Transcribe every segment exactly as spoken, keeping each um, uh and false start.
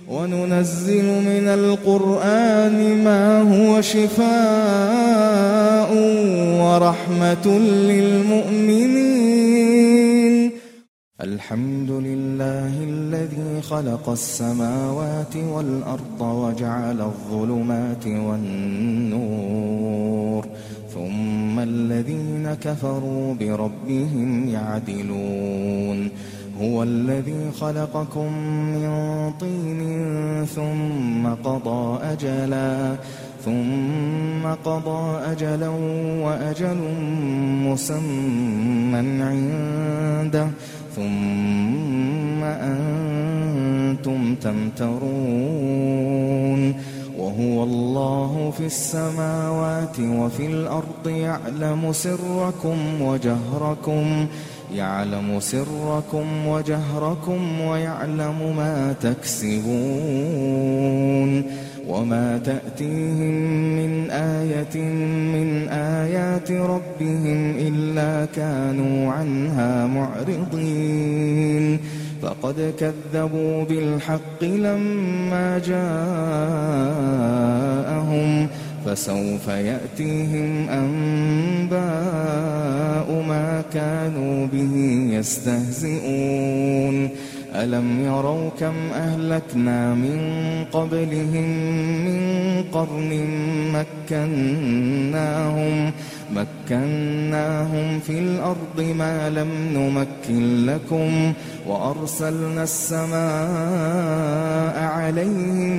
وننزل من القرآن ما هو شفاء ورحمة للمؤمنين. الحمد لله الذي خلق السماوات والأرض وجعل الظلمات والنور ثم الذين كفروا بربهم يعدلون. هو الذي خلقكم من طين ثم قضى أجلا ثم قضى أجلا وأجل مسمى عنده ثم أنتم تمترون. وهو الله في السماوات وفي الأرض يعلم سركم وجهركم يعلم سركم وجهركم ويعلم ما تكسبون. وما تأتيهم من آية من آيات ربهم إلا كانوا عنها معرضين. فقد كذبوا بالحق لما جاءهم فسوف يأتيهم أنباء ما كانوا به يستهزئون. ألم يروا كم أهلكنا من قبلهم من قرن مكناهم مكناهم في الأرض ما لم نمكن لكم وأرسلنا السماء عليهم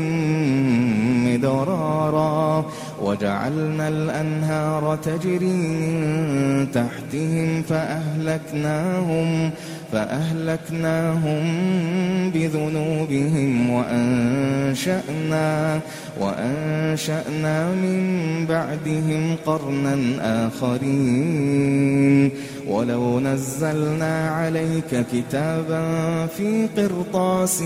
مدرارا وجعلنا الأنهار تجري من تحتهم فأهلكناهم فأهلكناهم بذنوبهم وأنشأنا وأنشأنا من بعدهم قرنا آخرين. ولو نزلنا عليك كتابا في قرطاس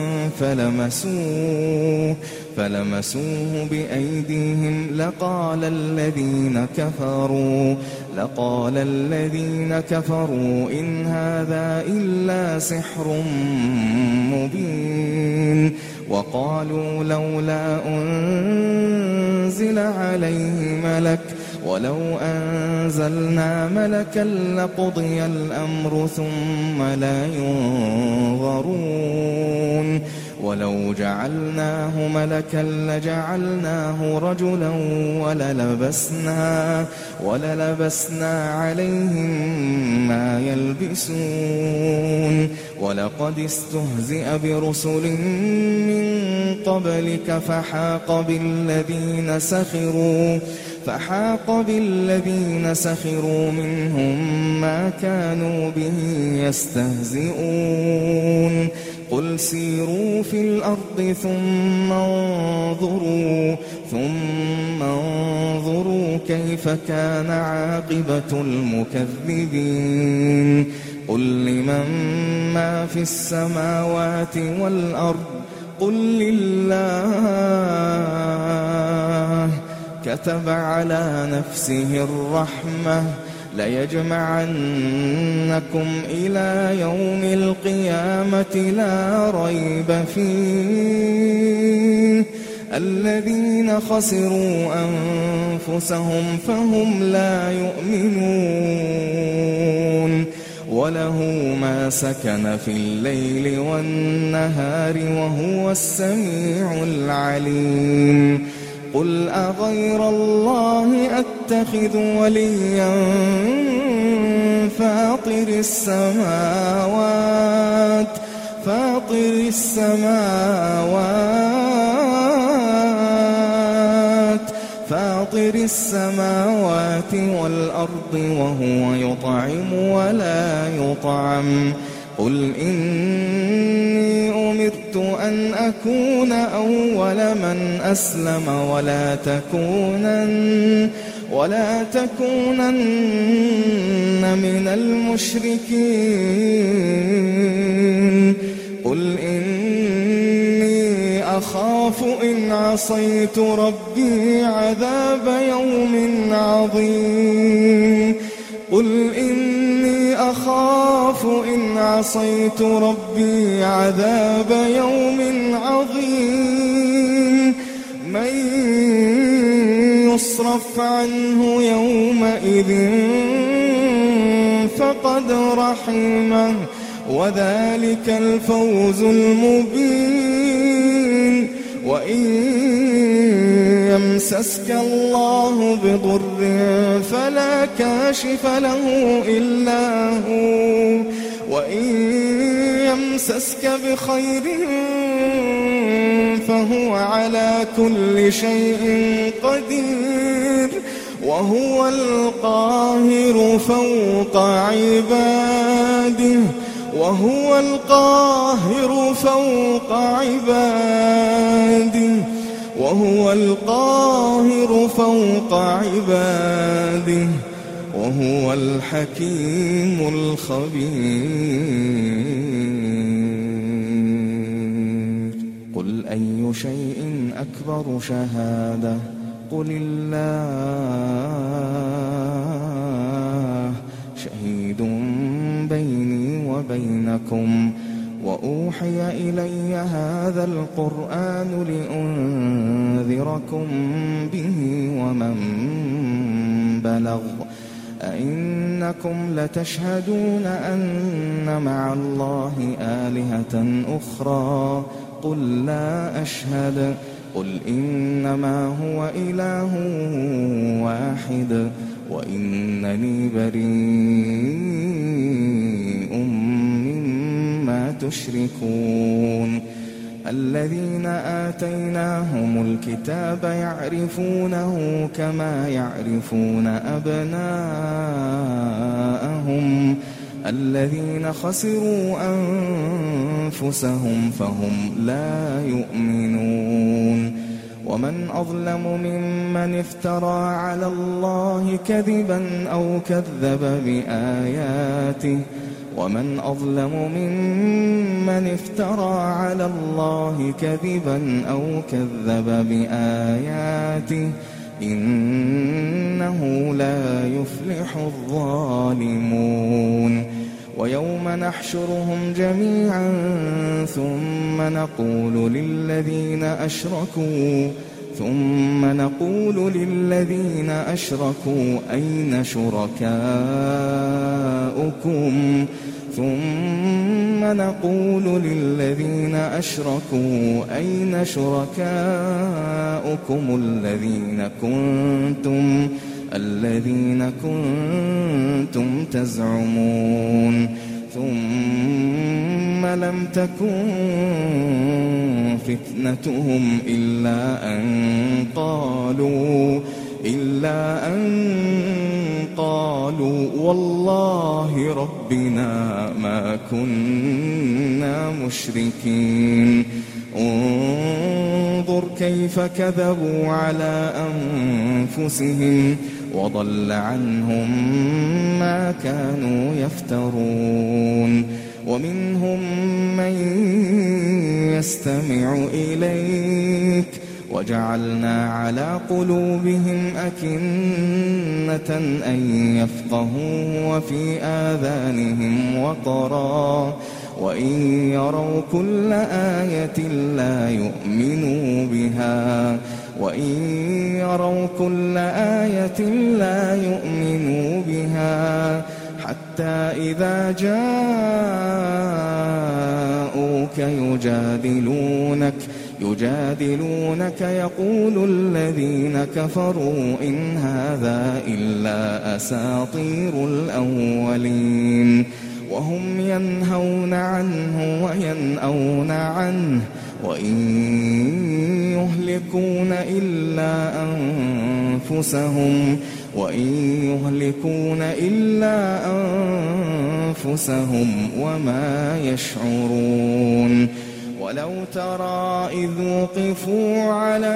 فلمسوه فلمسوه بأيديهم لقال الذين كفروا لقال الذين كفروا إن هذا إلا سحر مبين. وقالوا لولا أنزل عليه ملك ولو أنزلنا ملكا لقضي الأمر ثم لا ينظرون. ولو جعلناه ملكا لجعلناه رجلا وللبسنا وللبسنا عليهم ما يلبسون. ولقد استهزئ برسل من قبلك فحاق بالذين سخروا فحاق بالذين سخروا منهم ما كانوا به يستهزئون. قل سيروا في الأرض ثم انظروا ثم انظروا كيف كان عاقبة المكذبين. قل لمن ما في السماوات والأرض قل لله كتب على نفسه الرحمة ليجمعنكم إلى يوم القيامة لا ريب فيه. الذين خسروا أنفسهم فهم لا يؤمنون. وله ما سكن في الليل والنهار وهو السميع العليم. قل أغير الله أتخذ وليا فاطر السماوات فاطر السماوات فاطر السماوات والأرض وهو يطعم ولا يطعم. قل إني أمرت أن أكون أول من أسلم ولا تكونن ولا تكونن من المشركين. قل إني أخاف إن عصيت ربي عذاب يوم عظيم. قل إني أخاف إن عصيت ربي عذاب يوم عظيم. يصرف عنه يومئذ فقد رحمه وذلك الفوز المبين. وإن يمسسك الله بضر فلا كاشف له إلا هو وإن يمسسك بخير فهو على كل شيء قدير وهو القاهر فوق عباده وهو القاهر فوق عباده وهو القاهر فوق عباده وهو الحكيم الخبير. قل أي شيء أكبر شهادة قل الله شهيد بيني وبينكم وأوحي إلي هذا القرآن لأنذركم به ومن بلغ أئنكم لتشهدون أن مع الله آلهة أخرى قل لا أشهد قل إنما هو إله واحد وإنني بريء مما تشركون. الذين آتيناهم الكتاب يعرفونه كما يعرفون أبناءهم الذين خسروا أنفسهم فهم لا يؤمنون. ومن أظلم ممن افترى على الله كذبا أو كذب بآياته ومن أظلم ممن افترى على الله كذبا أو كذب بآياته إنه لا يفلح الظالمون. ويوم نحشرهم جميعا ثم نقول للذين أشركوا ثم نقول للذين أشركوا أين شركاؤكم ثم نقول للذين أشركوا أين شركاؤكم الذين كنتم الذين كنتم تزعمون ثم لم تكن فتنتهم إلا أن قالوا إلا أن قالوا والله ربنا ما كنا مشركين. انظر كيف كذبوا على أنفسهم وضل عنهم ما كانوا يفترون. ومنهم من يستمع إليك وجعلنا على قلوبهم أكنة أن يفقهوا وفي آذانهم وقرا وإن يروا كل آية لا يؤمنوا بها وإن يروا كل آية لا يؤمنوا بها حتى إذا جاءوك يجادلونك يجادلونك يقول الذين كفروا إن هذا إلا أساطير الأولين وهم ينهون عنه وينأون عنه وإن يهلكون إلا أنفسهم وإن يهلكون إلا أنفسهم وما يشعرون. ولو ترى إذ وقفوا على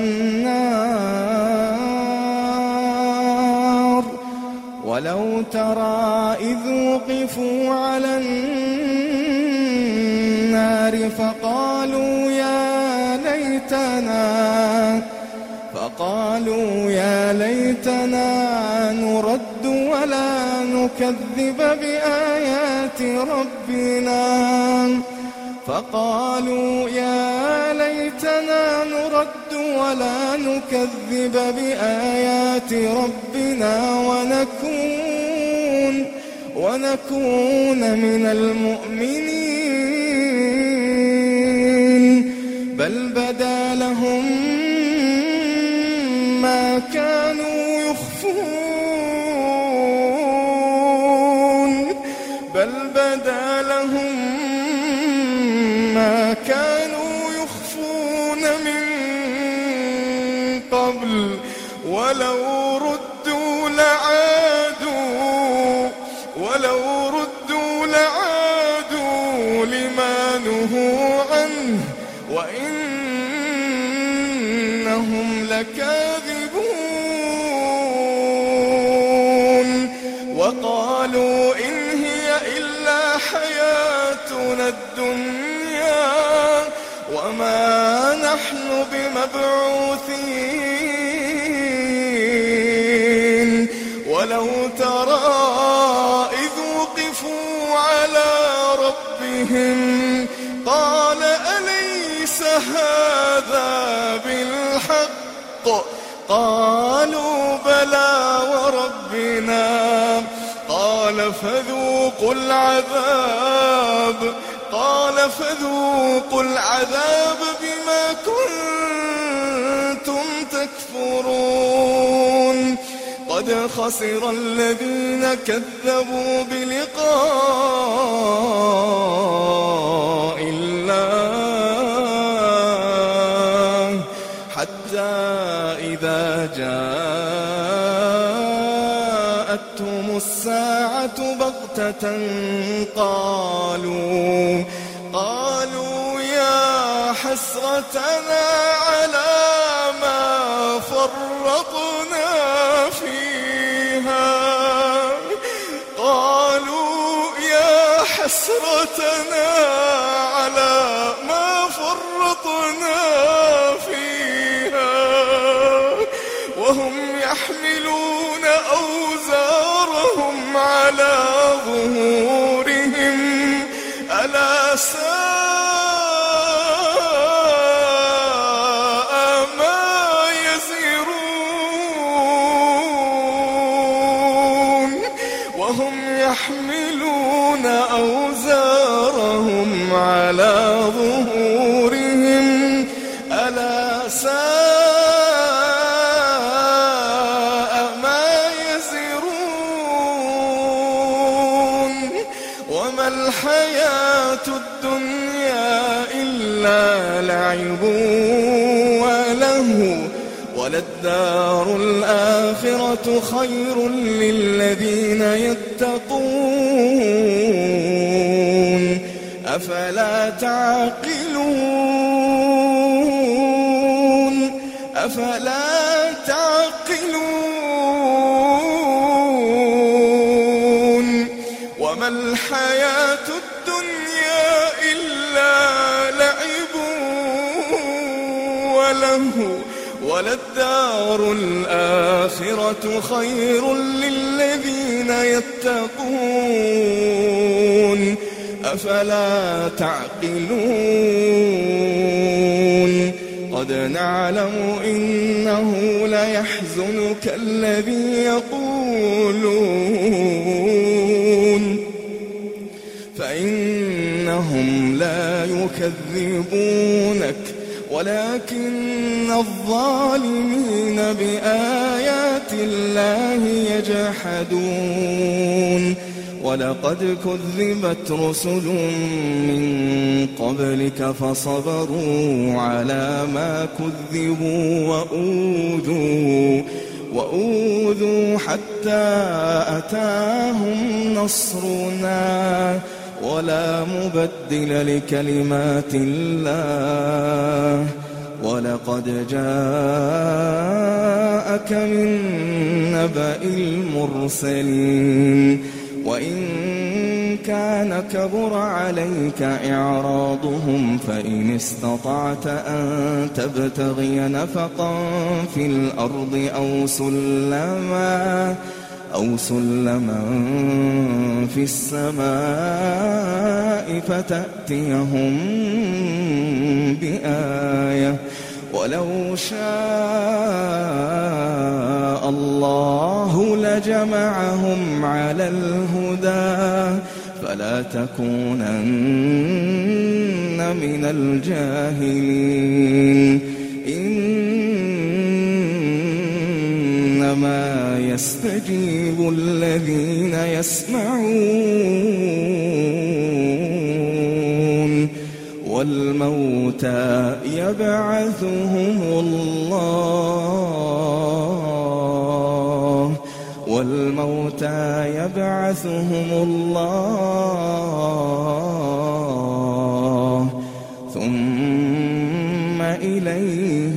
النار ولو ترى إذ وقفوا على النار فقالوا يا ليتنا فقالوا يا ليتنا نرد ولا نكذب بآيات ربنا فقالوا يا ليتنا نرد نرد ولا نكذب بآيات ربنا ونكون ونكون من المؤمنين بل بدا لهم ما كانوا يخفون بل بدا لهم ما كانوا يخفون من قبل ولو ردوا لعادوا ولو ردوا لعادوا لما نهوا عنه وإنهم لكاذبون وقالوا إن هي إلا حياتنا الدنيا وما نحن بمبعوثين ولو ترى إذ وقفوا على ربهم قال أليس هذا بالحق قالوا بلى وربنا قال فذوقوا العذاب قال فذوقوا العذاب بما كنتم تكفرون قد خسر الذين كذبوا بلقاء الله حتى إذا جاءتهم الساعة بغتة قالوا قالوا يا حسرتنا على ما فرطنا فيها قالوا يا حسرتنا على ما فرطنا فيها وهم يحملون أوزارهم على ظهورهم ألا ساء ما يزرون وهم يحملون أوزارهم على ظهورهم ألا ساء ما يزرون وما الحياة الدنيا إلا لعب وله وللدار الآخرة خير للذين يتقون أفلا تعقلون أفلا تعقلون وما الحياة الدنيا إلا لعب وله وللدار الآخرة خير للذين يتقون أفلا تعقلون قد نعلم إنه ليحزنك الذي يقولون فإنهم لا يكذبونك ولكن الظالمين بآيات الله يجحدون ولقد كذبت رسل من قبلك فصبروا على ما كذبوا وأوذوا وأوذوا حتى أتاهم نصرنا ولا مبدل لكلمات الله ولقد جاءك من نبأ المرسلين وإن كان كبر عليك إعراضهم فإن استطعت أن تبتغي نفقا في الأرض أو سلما أو سلما في السماء فتأتيهم بآية ولو شاء الله لجمعهم على الهدى فلا تكونن من الجاهلين إنما يستجيب الذين يسمعون والموتى يبعثهم الله والموتى يبعثهم الله ثم إليه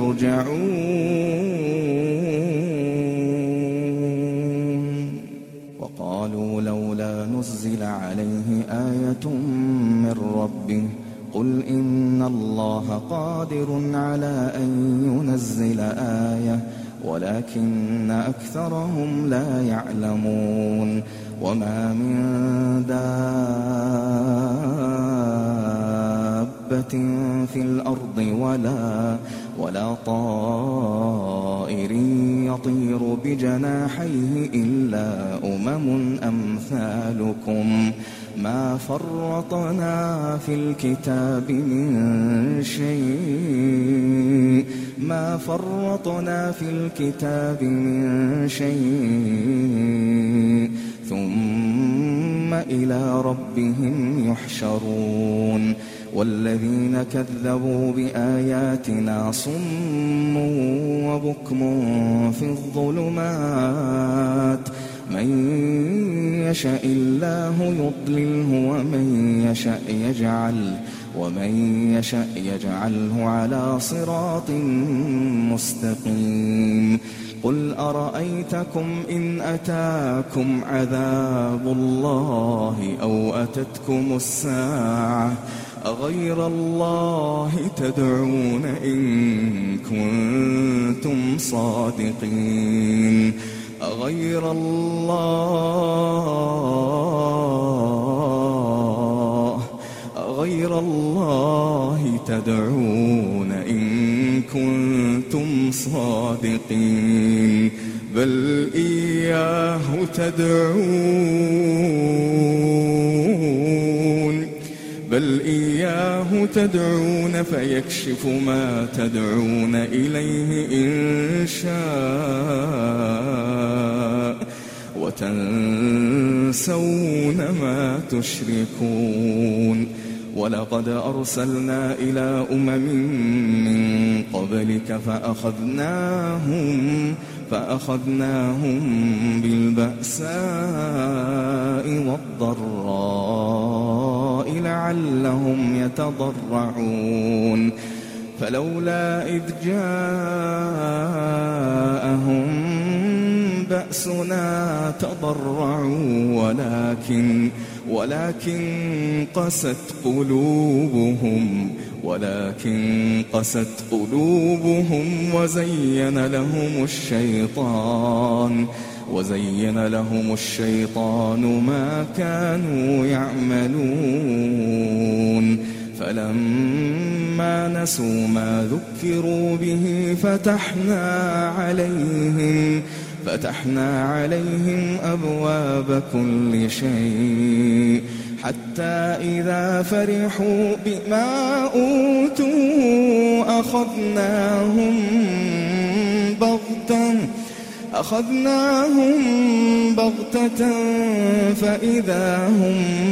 يرجعون وقالوا لولا نزل عليه آية من ربه قل إن الله قادر على أن ينزل آية ولكن أكثرهم لا يعلمون وما من دابة في الأرض ولا ولا طائر يطير بجناحيه إلا أمم أمثالكم ما فرطنا في الكتاب من شيء ما فرطنا في الكتاب من شيء ثم إلى ربهم يحشرون والذين كذبوا بآياتنا صم وبكم في الظلمات من يشاء الله يضلله ومن يشاء يجعل ومن يشاء يجعله على صراط مستقيم قل أرأيتكم إن أتاكم عذاب الله أو أتتكم الساعة أغير الله تدعون إن كنتم صادقين أغير الله أغير الله تدعون إن كنتم صادقين بل إياه تدعون بل إياه تدعون فيكشف ما تدعون إليه إن شاء وتنسون ما تشركون ولقد أرسلنا إلى أمم من قبلك فأخذناهم فأخذناهم بالبأساء والضراء لعلهم يتضرعون فلولا إذ جاءهم بأسنا تضرعوا ولكن ولكن قست قلوبهم ولكن قست قلوبهم وزين لهم الشيطان وزين لهم الشيطان ما كانوا يعملون فلما نسوا ما ذكروا به فتحنا عليهم فتحنا عليهم أبواب كل شيء حتى إذا فرحوا بما أوتوا أخذناهم بغتة أخذناهم بغتة فإذا هم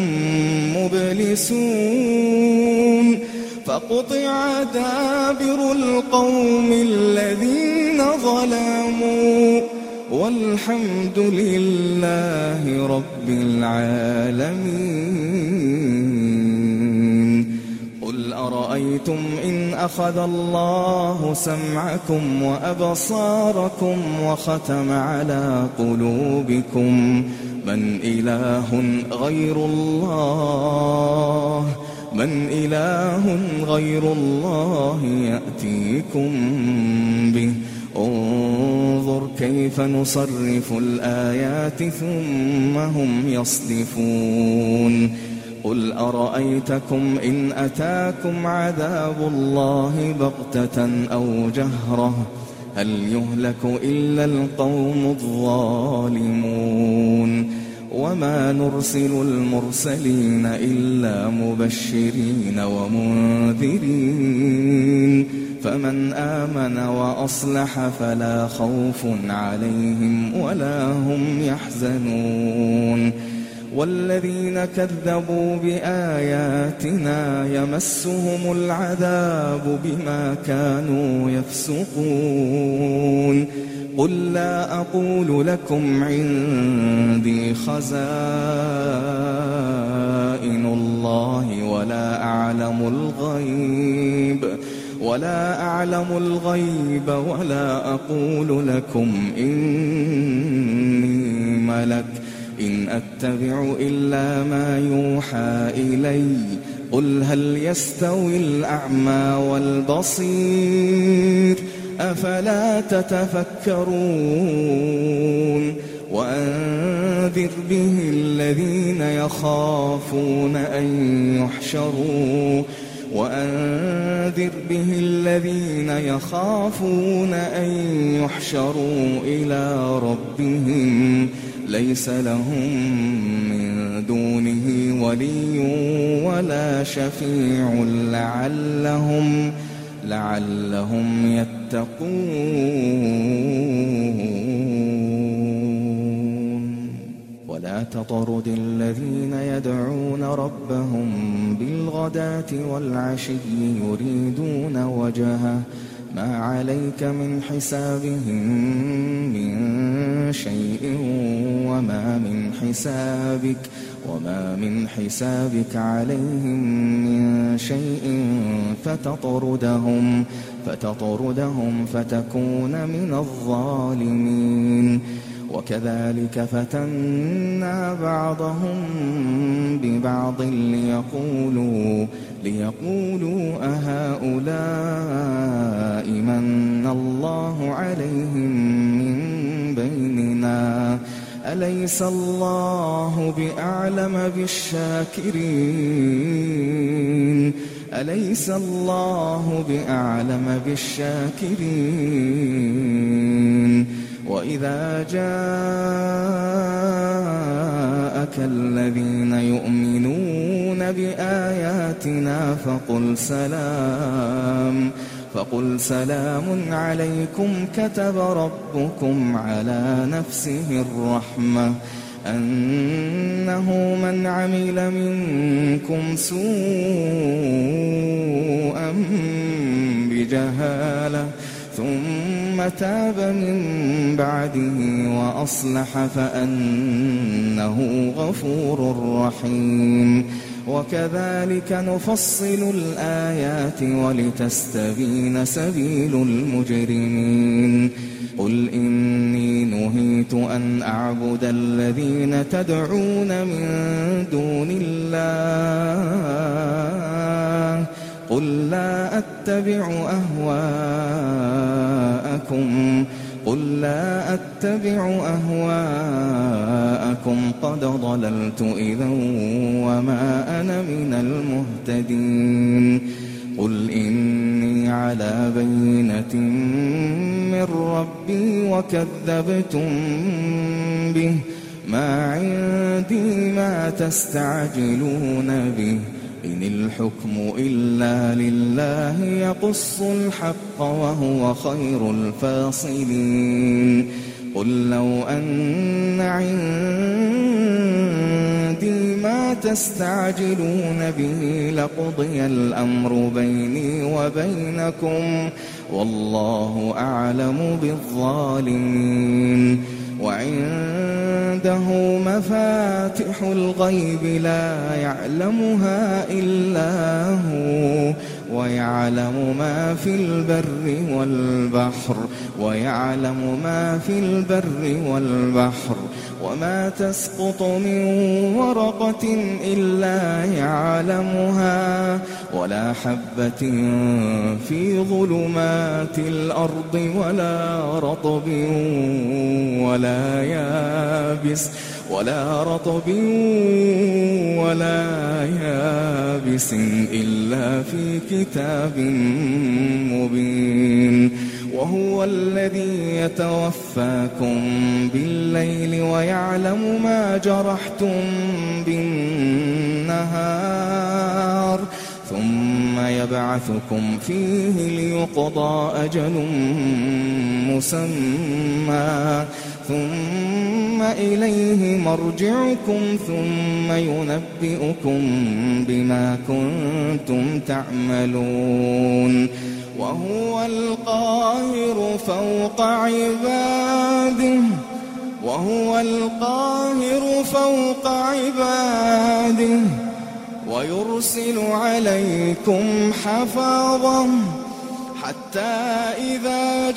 مبلسون فقطع دابر القوم الذين ظلموا والحمد لله رب العالمين قل أرأيتم إن أخذ الله سمعكم وأبصاركم وختم على قلوبكم من إله غير الله من إله غير الله يأتيكم به انظر كيف نصرف الآيات ثم هم يصدفون قل أرأيتكم إن أتاكم عذاب الله بغتة أو جهرة هل يهلك إلا القوم الظالمون وما نرسل المرسلين إلا مبشرين ومنذرين فمن آمن وأصلح فلا خوف عليهم ولا هم يحزنون والذين كذبوا بآياتنا يمسهم العذاب بما كانوا يفسقون قل لا أقول لكم عندي خزائن الله ولا أعلم الغيب ولا أعلم الغيب ولا أقول لكم إني ملك إن أتبع إلا ما يوحى إلي قل هل يستوي الأعمى والبصير أفلا تتفكرون وأنذر به الذين يخافون أن يحشروا وأنذر به الذين يخافون أن يحشروا إلى ربهم ليس لهم من دونه ولي ولا شفيع لعلهم لعلهم يتقون ولا تطرد الذين يدعون ربهم بالغداة والعشي يريدون وجهه ما عليك من حسابهم من شيء وما من حسابك وما من حسابك عليهم من شيء فتطردهم فتطردهم فتكون من الظالمين وكذلك فتنا بعضهم ببعض ليقولوا ليقولوا أهؤلاء من الله عليهم من بيننا أليس الله بأعلم بالشاكرين أليس الله بأعلم بالشاكرين وإذا جاءك الذين يؤمنون بآياتنا فقل سلام فقل سلام عليكم كتب ربكم على نفسه الرحمة أنه من عمل منكم سوءا بجهالة ثم تاب من بعده وأصلح فأنه غفور رحيم وكذلك نفصل الآيات ولتستبين سبيل المجرمين قل إني نهيت أن أعبد الذين تدعون من دون الله قل لا أتبع أهواءكم قل لا أتبع أهواءكم قد ضللت إذا وما أنا من المهتدين قل إني على بينة من ربي وكذبتم به ما عندي ما تستعجلون به إن الحكم إلا لله يقص الحق وهو خير الفاصلين قل لو أن عندي ما تستعجلون به لقضي الأمر بيني وبينكم والله أعلم بالظالمين وعنده مفاتح الغيب لا يعلمها إلا هو ويعلم ما في البر والبحر ويعلم ما في البر والبحر وما تسقط من ورقة إلا يعلمها ولا حبة في ظلمات الأرض ولا رطب ولا يابس ولا رطب ولا يابس إلا في كتاب مبين. وهو الذي يتوفاكم بالليل ويعلم ما جرحتم بالنهار ثم يبعثكم فيه ليقضى أجل مسمى ثم إليه مرجعكم ثم ينبئكم بما كنتم تعملون. وهو القاهر فوق عباده وهو القاهر فوق عباده ويرسل عليكم حفاظا حتى إذا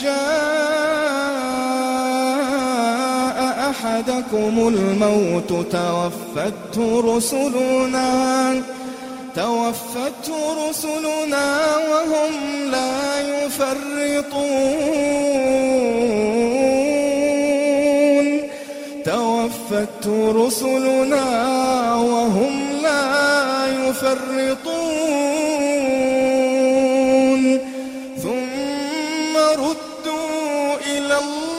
جاء أحدكم الموت توفته رسلنا توفته رسلنا وهم لا يفرطون توفته رسلنا وهم لا يفرطون ثم ردوا إلى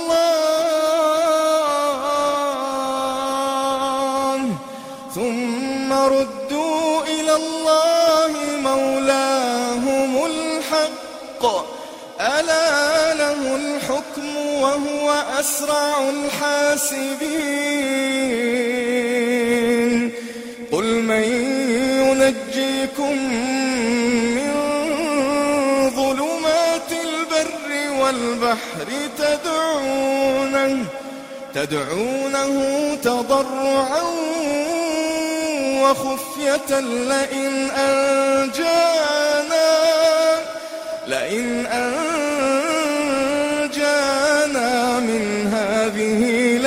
الله ثم ردوا إلى الله مولاهم الحق ألا له الحكم وهو أسرع الحاسبين. قل من ينجيكم من ظلمات البر والبحر تدعونه تدعونه تضرعا وخفية لئن أنجانا لئن أنجانا من هذه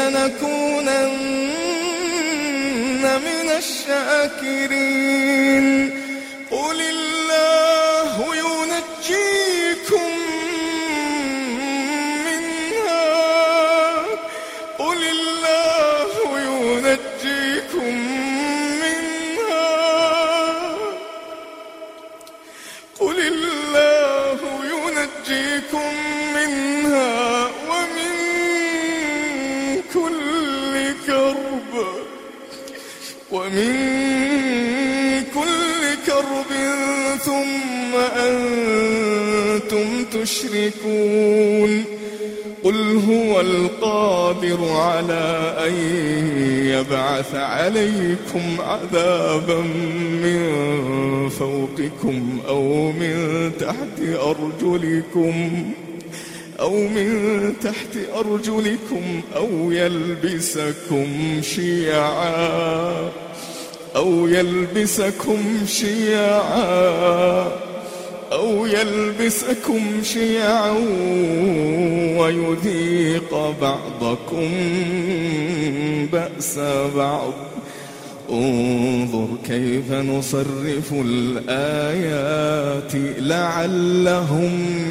لنكونن من الشاكرين. قل الله ينجيكم منها قل الله ينجيكم قل الله ينجيكم منها ومن كل كرب ومن كل كرب ثم أنتم تشركون. قل هو القادر على أن يبعث عليكم عذابا من فوقكم أو من تحت أرجلكم أو من تحت أرجلكم أو يلبسكم شيعا أو يلبسكم شيعا أو يلبسكم شيعا ويذيق بعضكم بأس بعض. انظر كيف نصرف الآيات لعلهم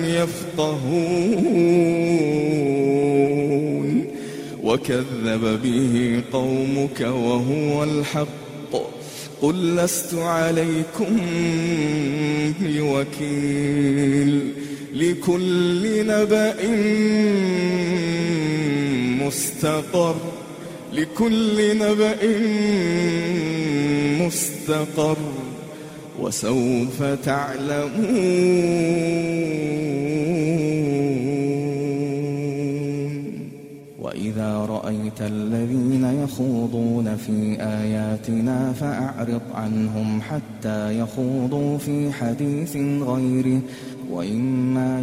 يفقهون. وكذب به قومك وهو الحق قل لست عليكم بوكيل. لكل نبأ مستقر لكل نبأ مستقر وسوف تعلمون. وإذا رأيت الذين يخوضون في آياتنا فأعرض عنهم حتى يخوضوا في حديث غيره وإما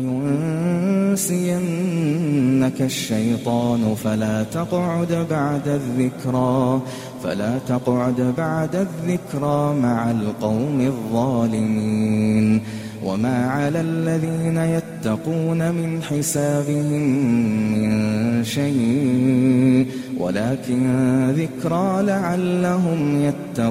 ينسينك الشيطان فلا تقعد بعد الذكرى فلا تقعد بعد الذكرى مع القوم الظالمين. وما على الذين يتقون من حسابهم من شيء ولكن ذكرى لعلهم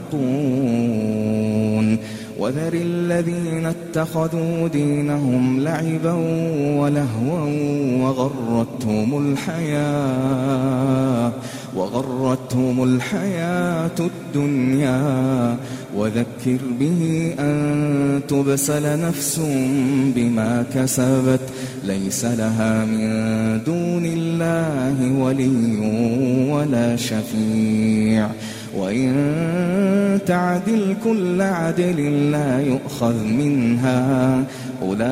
يتقون. وذر الذين اتخذوا دينهم لعبا ولهوا وغرتهم الحياة وغرتهم الحياة الدنيا وذكر به أن تبسل نفس بما كسبت ليس لها من دون الله ولي ولا شفيع وإن تعدل كل عدل لا يؤخذ منها أولئك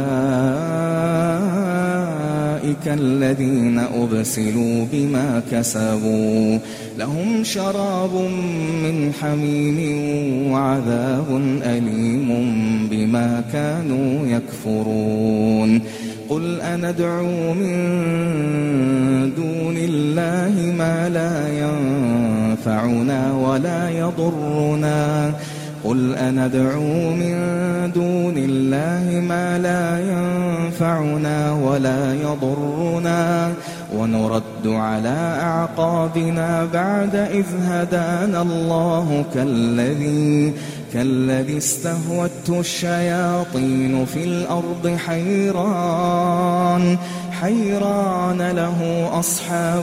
الذين أبسلوا بما كسبوا لهم شراب من حميم وعذاب أليم بما كانوا يكفرون قل أندعو من دون الله ما لا ينفعنا ولا يضرنا قل أندعو من دون الله ما لا ينفعنا ولا يضرنا ونرد على أعقابنا بعد إذ هدانا الله كالذي كالذي استهوته الشياطين في الأرض حيران حيران له أصحاب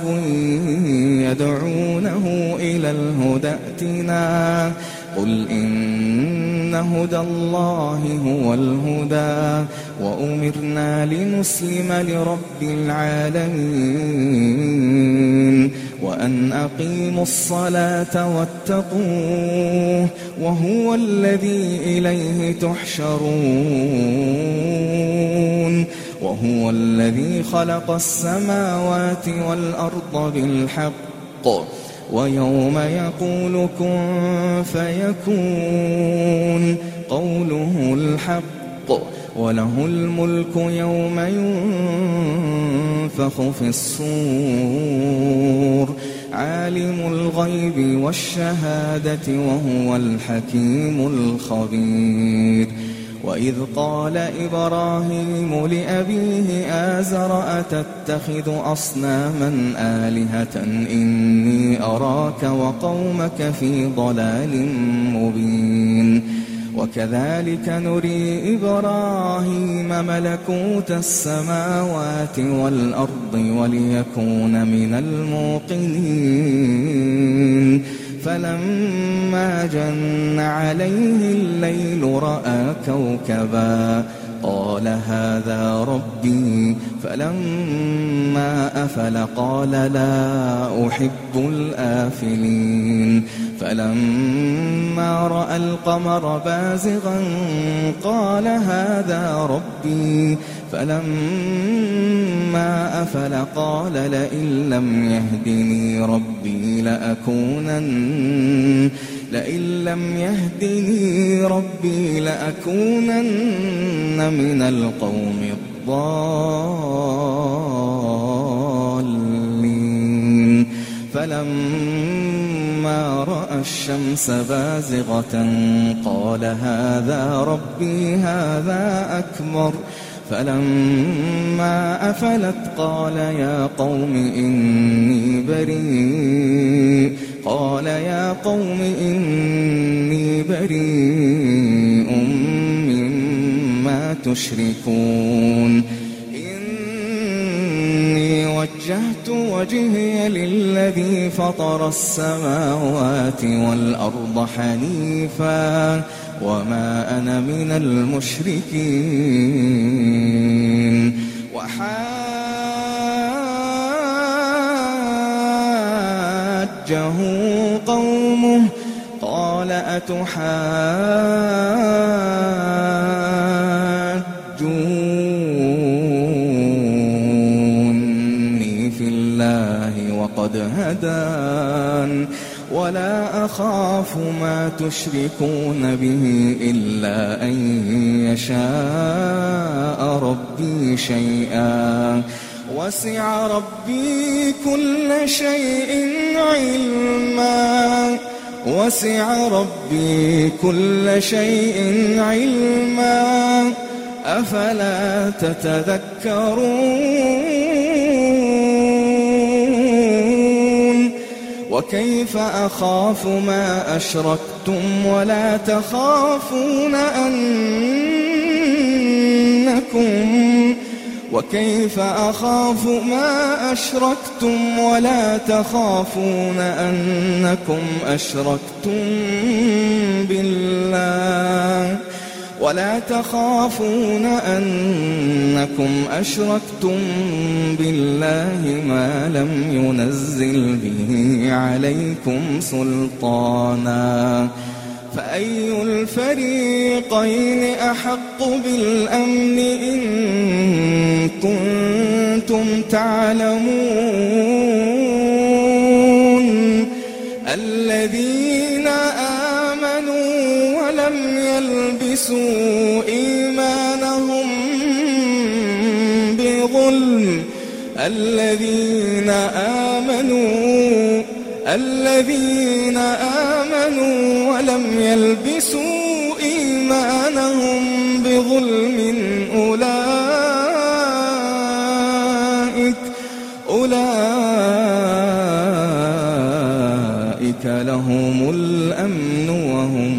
يدعونه إلى الهدى ائتنا قل إن هدى الله هو الهدى وأمرنا لنسلم لرب العالمين وأن أقيموا الصلاة واتقوه وهو الذي إليه تحشرون وهو الذي خلق السماوات والأرض بالحق ويوم يقول كن فيكون قوله الحق وله الملك يوم ينفخ في الصور عالم الغيب والشهادة وهو الحكيم الخبير وإذ قال إبراهيم لأبيه آزر أتتخذ أصناما آلهة إني أراك وقومك في ضلال مبين وكذلك نري إبراهيم ملكوت السماوات والأرض وليكون من الموقنين فلما جن عليه الليل رأى كوكبا قال هذا ربي فلما أفل قال لا أحب الآفلين فلما رأى القمر بازغا قال هذا ربي فلما أفل قال لئن لم يهدني ربي لأكونن لئن لم يهدني ربي لأكونن من القوم الضالين فلما رأى الشمس بازغة قال هذا ربي هذا أكبر فلما أفلت قال يا قوم إني بريء قال يا قوم إني بريء مما تشركون إني وجهت وجهي للذي فطر السماوات والأرض حنيفا وما أنا من المشركين وحاجه قومه قال أتحاجوني في الله وقد هدان ولا أخاف ما تشركون به إلا أن يشاء ربي شيئا وسع ربي كل شيء علما وسع ربي كل شيء علما أفلا تتذكرون وكيف أخاف ما أشركتم ولا تخافون أنكم وكيف أخاف ما أشركتم ولا تخافون أنكم أشركتم بالله ولا تخافون أنكم أشركتم بالله ما لم ينزل به عليكم سلطانا فأي الفريقين أحق بالأمن إن كنتم تعلمون الذين آمنوا ولم يلبسوا إيمانهم بظلم الذين آمنوا الذين آمنوا ولم يلبسوا إيمانهم بظلم أولئك أولئك لهم الأمن وهم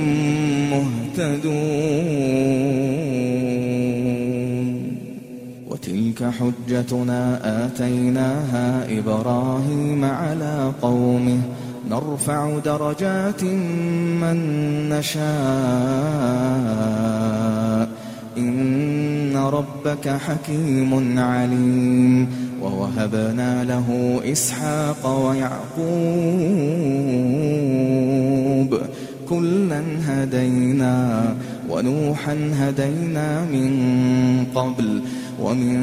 مهتدون وتلك حجتنا آتيناها إبراهيم على قومه نرفع درجات من نشاء إن ربك حكيم عليم ووهبنا له إسحاق ويعقوب كلا هدينا ونوحا هدينا من قبل ومن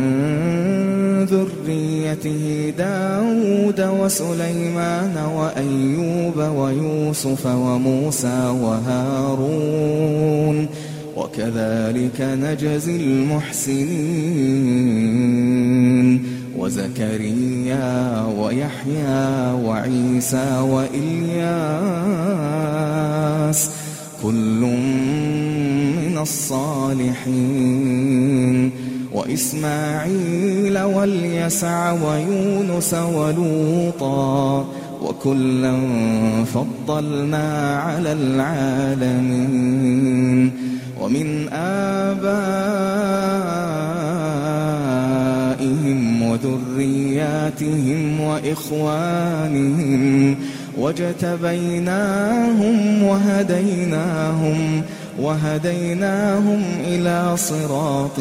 ذريته داود وسليمان وأيوب ويوسف وموسى وهارون وكذلك نجزي المحسنين وزكريا ويحيى وعيسى وإلياس كل من الصالحين وإسماعيل واليسع ويونس ولوطا وكلا فضلنا على العالمين ومن آبائهم وذرياتهم وإخوانهم واجتبيناهم وهديناهم وهديناهم إلى صراط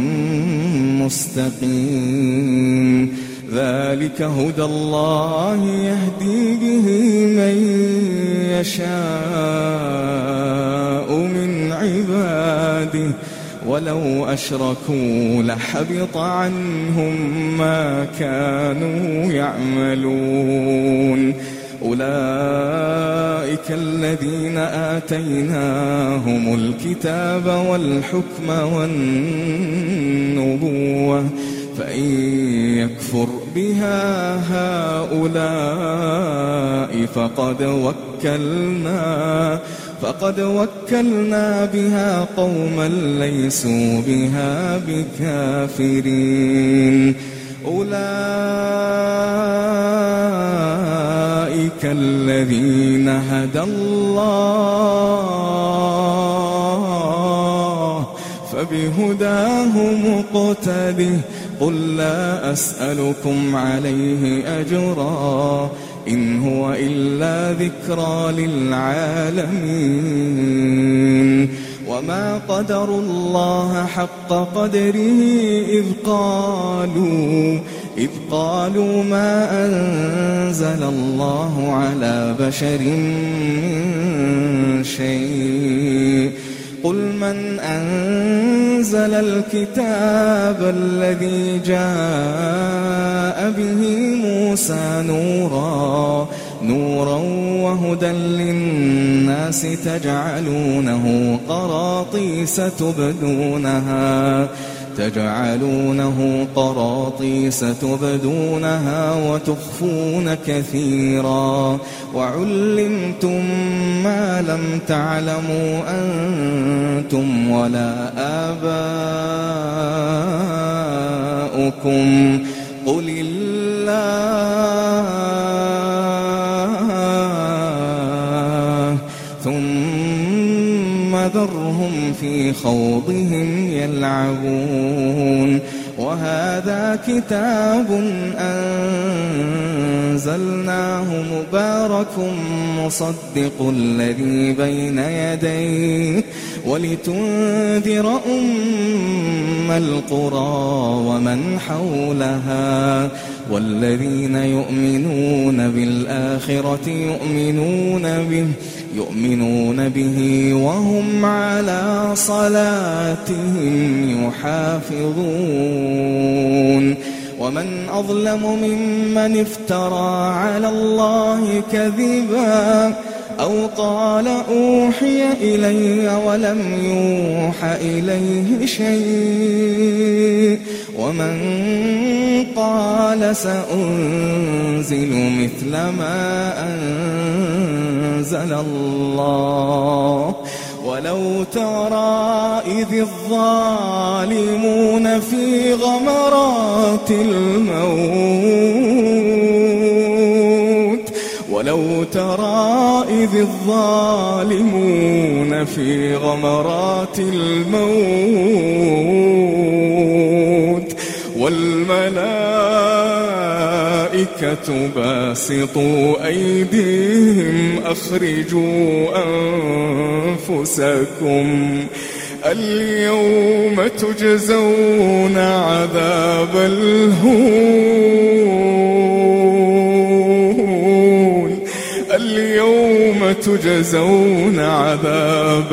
مستقيم ذلك هدى الله يهدي به من يشاء من عباده ولو أشركوا لحبط عنهم ما كانوا يعملون أولئك الذين آتيناهم الكتاب والحكم والنبوة فإن يكفر بها هؤلاء فقد وكلنا فقد وكلنا بها قوما ليسوا بها بكافرين أولئك الذين هدى الله فبهداه مقتده قل لا أسألكم عليه أجرا إن هو إلا ذكرى للعالمين وما قدروا الله حق قدره إذ قالوا إذ قالوا ما أنزل الله على بشر من شيء قل من أنزل الكتاب الذي جاء به موسى نورا نورا وهدى للناس تجعلونه قراطيس تبدونها تجعلونه قراطيس تبدونها وتخفون كثيرا وعلمتم ما لم تعلموا أنتم ولا آباؤكم قل الله ثم ذرهم في خوضهم يلعبون وهذا كتاب أنزلناه مبارك مصدق الذي بين يديه ولتنذر أم القرى ومن حولها والذين يؤمنون بالآخرة يؤمنون به يؤمنون به وهم على صلاتهم يحافظون ومن أظلم ممن افترى على الله كذبا أو قال أوحي إلي ولم يوح إليه شيء ومن قال سأنزل مثل ما أنزل الله ولو ترى إذ الظالمون في غمرات الموت ولو ترى إذ الظالمون في غمرات الموت والملائكة باسطوا أيديهم أخرجوا أنفسكم اليوم تجزون عذاب الهون اليوم تجزون عذاب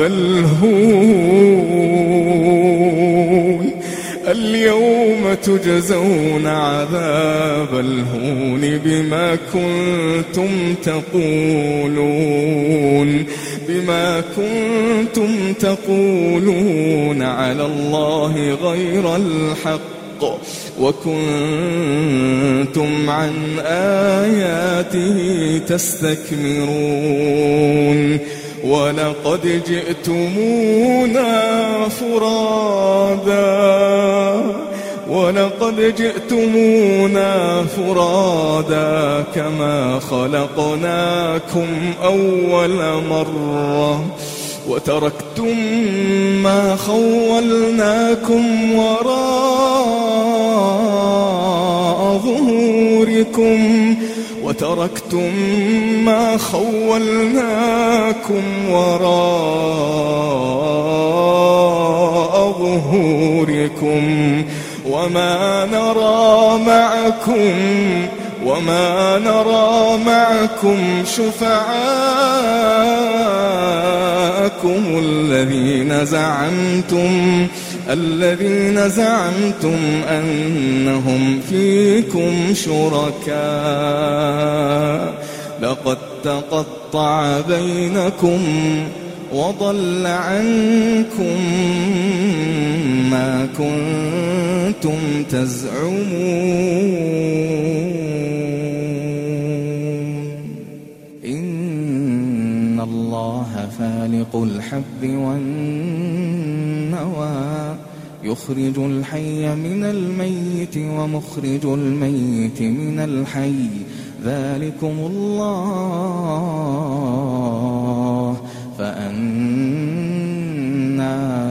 الهون اليوم تجزون عذاب الهون بما كنتم تقولون بما كنتم تقولون على الله غير الحق وكنتم عن آياته تستكبرون ولقد جئتمونا فرادا ولقد جئتمونا فرادا كما خلقناكم أول مرة وتركتم ما خولناكم وراء ظهوركم وتركتم ما خولناكم وراء ظهوركم وما نرى معكم وما نرى معكم شفعاءكم الذين زعمتم الذين زعمتم أنهم فيكم شركاء لقد تقطع بينكم وضل عنكم ما كنتم تزعمون إن الله فالق الحب والنوى يخرج الحي من الميت ومخرج الميت من الحي ذلكم الله فأنا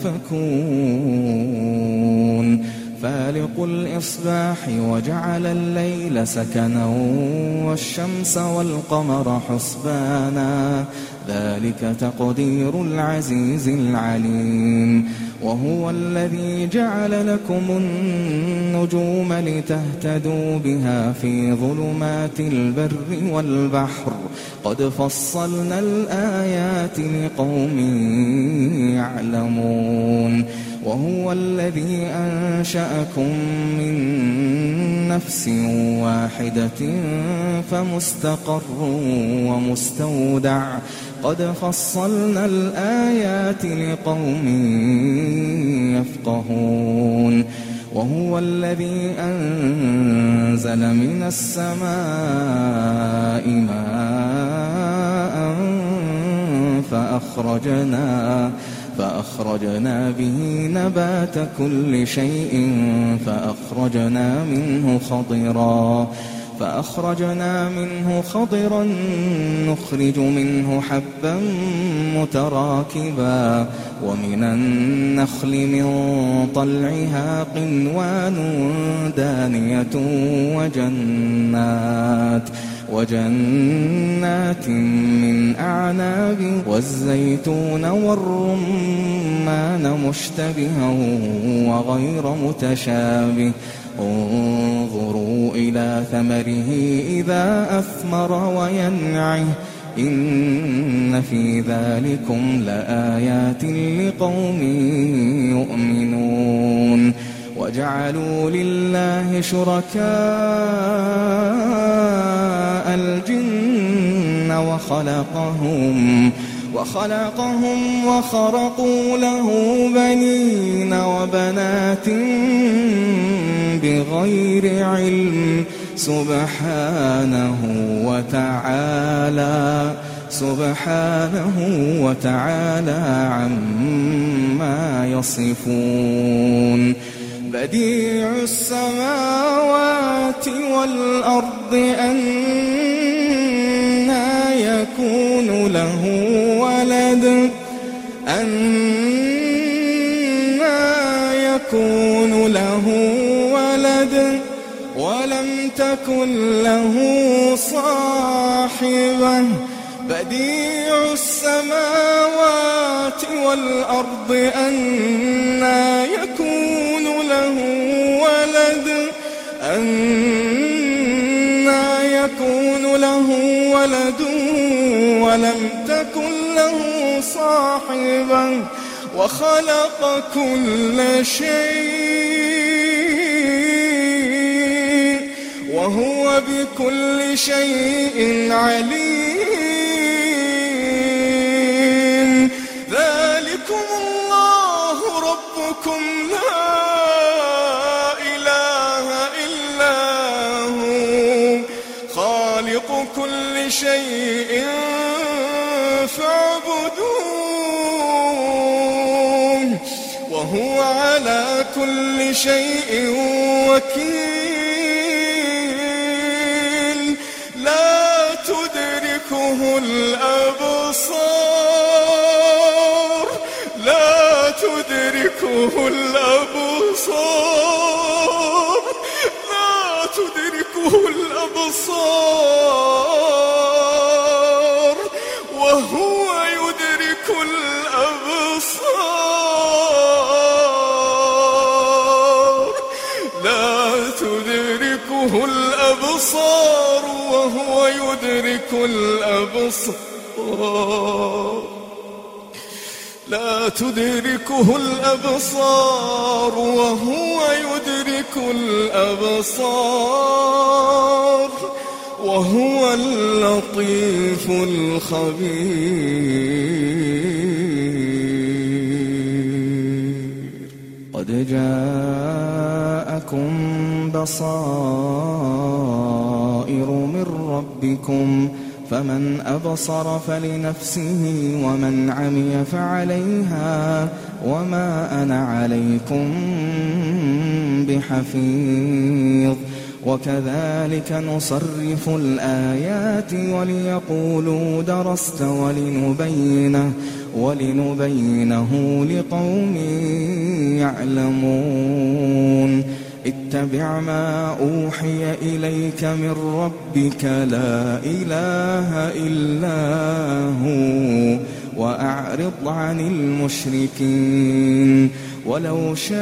تؤفكون فالق الإصباح وجعل الليل سكنا والشمس والقمر حسبانا ذلك تقدير العزيز العليم وهو الذي جعل لكم النجوم لتهتدوا بها في ظلمات البر والبحر قد فصلنا الآيات لقوم يعلمون وهو الذي أنشأكم من نفس واحدة فمستقر ومستودع قد فصلنا الآيات لقوم يفقهون وهو الذي أنزل من السماء ماء فأخرجنا فأخرجنا به نبات كل شيء فأخرجنا منه خضرا فأخرجنا منه خضرا نخرج منه حبا متراكبا ومن النخل من طلعها قنوان دانية وجنات وجنات من أعناب والزيتون والرمان مشتبها وغير متشابه انظروا إلى ثمره إذا أثمر وينعه إن في ذلكم لآيات لقوم يؤمنون وجعلوا لله شركاء الجن وخلقهم وخلقهم وخرقوا له بنين وبنات بغير علم سبحانه وتعالى سبحانه وتعالى عما يصفون بديع السماوات والأرض أنى يكون له ولد أنى يكون له ولد ولم تكن له صاحبة بديع السماوات والأرض أنى يكون له ولد أنى يكون له ولد ولم تكن له صاحبة وخلق كل شيء وهو بكل شيء عليم ذلكم الله ربكم لا إله إلا هو خالق كل شيء فاعبدوه وهو على كل شيء وكيل لا تدركه الأبصار لا تدركه الأبصار لا تدركه الأبصار وهو يدرك الأبصار لا تدركه الأبصار وهو يدرك الأبصار لا تدركه الأبصار وهو يدرك الأبصار وهو اللطيف الخبير قد جاءكم بصائر من ربكم فمن أبصر فلنفسه ومن عمي فعليها وما أنا عليكم بحفيظ وكذلك نصرف الآيات وليقولوا درست ولنبينه ولنبينه لقوم يعلمون اتبع ما أوحي إليك من ربك لا إله إلا هو وأعرض عن المشركين ولو شاء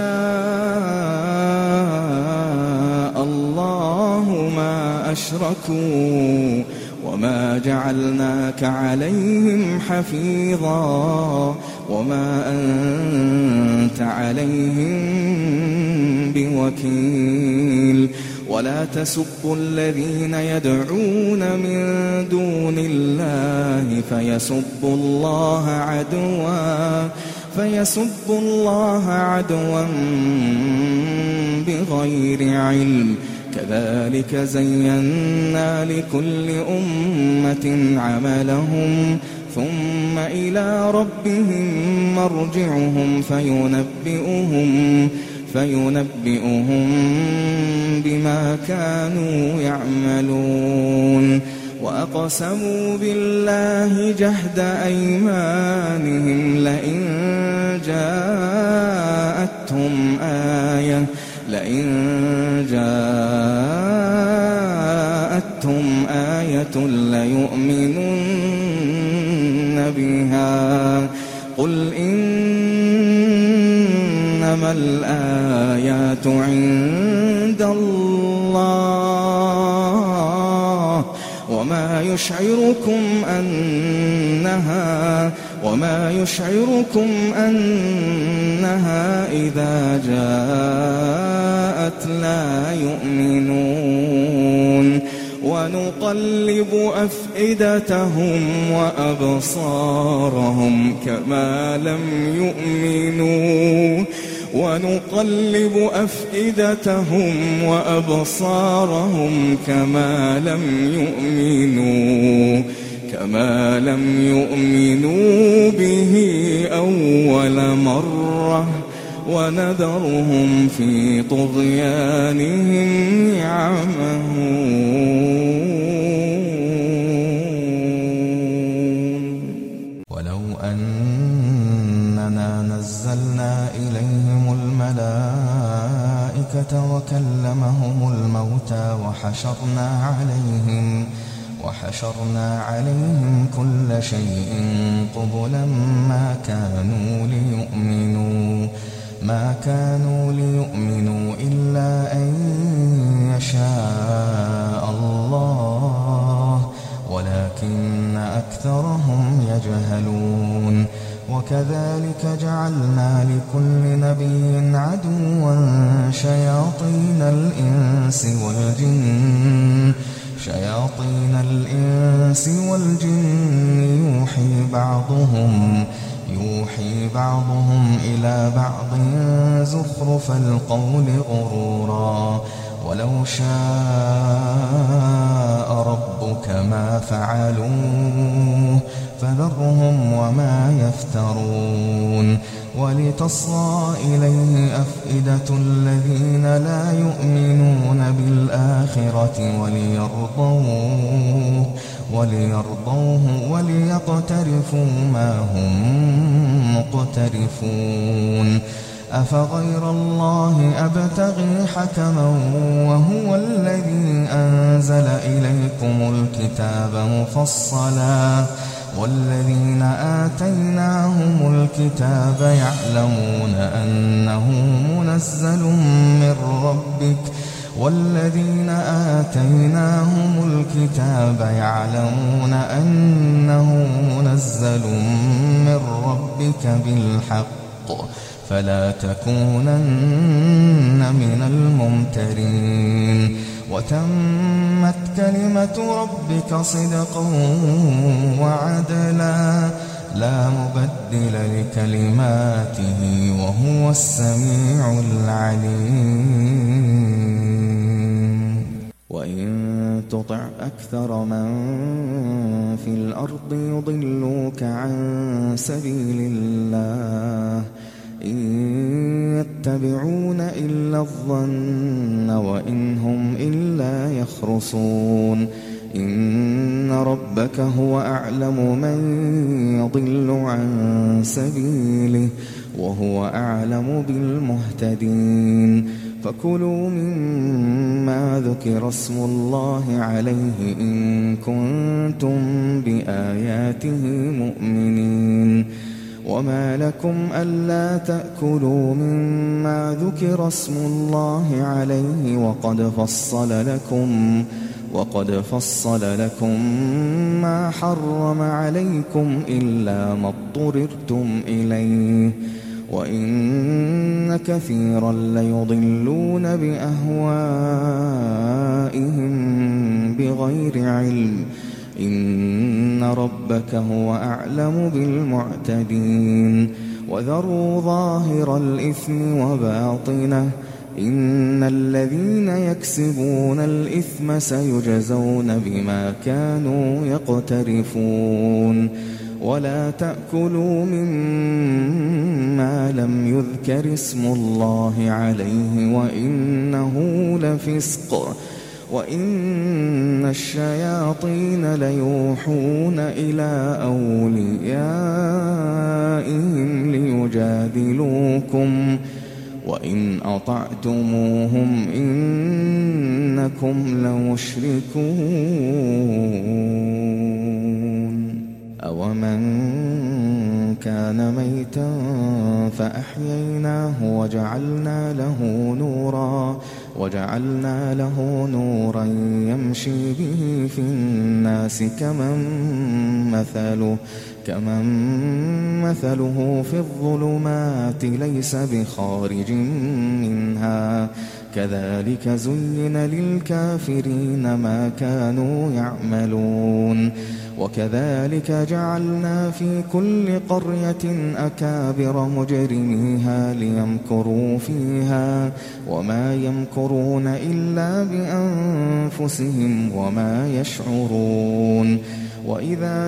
الله ما أشركوا وما جعلناك عليهم حفيظا وما أنت عليهم بوكيل ولا تسبوا الذين يدعون من دون الله فيسبوا الله عدوا فيسبوا الله عدوا بغير علم كذلك زينا لكل أمة عملهم ثم إلى ربهم مرجعهم فينبئهم فينبئهم بما كانوا يعملون وأقسموا بالله جهد أيمانهم لئن جاءتهم آية لئن جاءتهم آية ليؤمنن بها قل إنما الآيات عند الله وما يشعركم أنها وما يشعركم أنها إذا جاءت لا يؤمنون ونقلب أفئدتهم وأبصارهم كما لم يؤمنوا ونقلب أفئدتهم وأبصارهم كما لم يؤمنوا كما لم يؤمنوا به أول مرة ونذرهم في طغيانهم يعمهون ولو أننا نزلنا إليهم الملائكة وكلمهم الموتى وحشرنا عليهم وحشرنا عليهم كل شيء قبلا ما كانوا ليؤمنوا ما كانوا ليؤمنوا إلا أن يشاء الله ولكن أكثرهم يجهلون وكذلك جعلنا لكل نبي عدوا شياطين الإنس والجن شياطين الإنس والجن يوحي بعضهم يوحي بعضهم إلى بعض زخرف القول غرورا ولو شاء ربك ما فعلوه فذرهم وما يفترون ولتصغى إليه أفئدة الذين لا يؤمنون بالآخرة وليرضوه وليرضوه وليقترفوا ما هم مقترفون أفغير الله أبتغي حكما وهو الذي أنزل إليكم الكتاب مفصلا والذين آتيناهم الكتاب يعلمون أنه منزل من ربك والذين آتيناهم الكتاب يعلمون أنه منزل من ربك بالحق فلا تكونن من الممترين وتمت كلمة ربك صدقا وعدلا لا مبدل لكلماته وهو السميع العليم وإن تطع أكثر من في الأرض يضلوك عن سبيل الله إن يتبعون إلا الظن وإن هم إلا يخرصون إن ربك هو أعلم من يضل عن سبيله وهو أعلم بالمهتدين فكلوا مما ذكر اسم الله عليه إن كنتم بآياته مؤمنين وما لكم ألا تأكلوا مما ذكر اسم الله عليه وقد فصل لكم وقد فصل لكم ما حرم عليكم إلا ما اضطررتم إليه وإن كثيرا ليضلون بأهوائهم بغير علم إن ربك هو أعلم بالمعتدين وذروا ظاهر الإثم وباطنه إن الذين يكسبون الإثم سيجزون بما كانوا يقترفون ولا تأكلوا مما لم يذكر اسم الله عليه وإنه لفسق وإن الشياطين ليوحون إلى أوليائهم ليجادلوكم وإن أطعتموهم إنكم لمشركون أومن كان ميتا فأحييناه وجعلنا له نورا وجعلنا له نورا يمشي به في الناس كمن مثله كمن مثله في الظلمات ليس بخارج منها كذلك زين للكافرين ما كانوا يعملون وكذلك جعلنا في كل قرية أكابر مجرميها ليمكروا فيها وما يمكرون إلا بأنفسهم وما يشعرون وإذا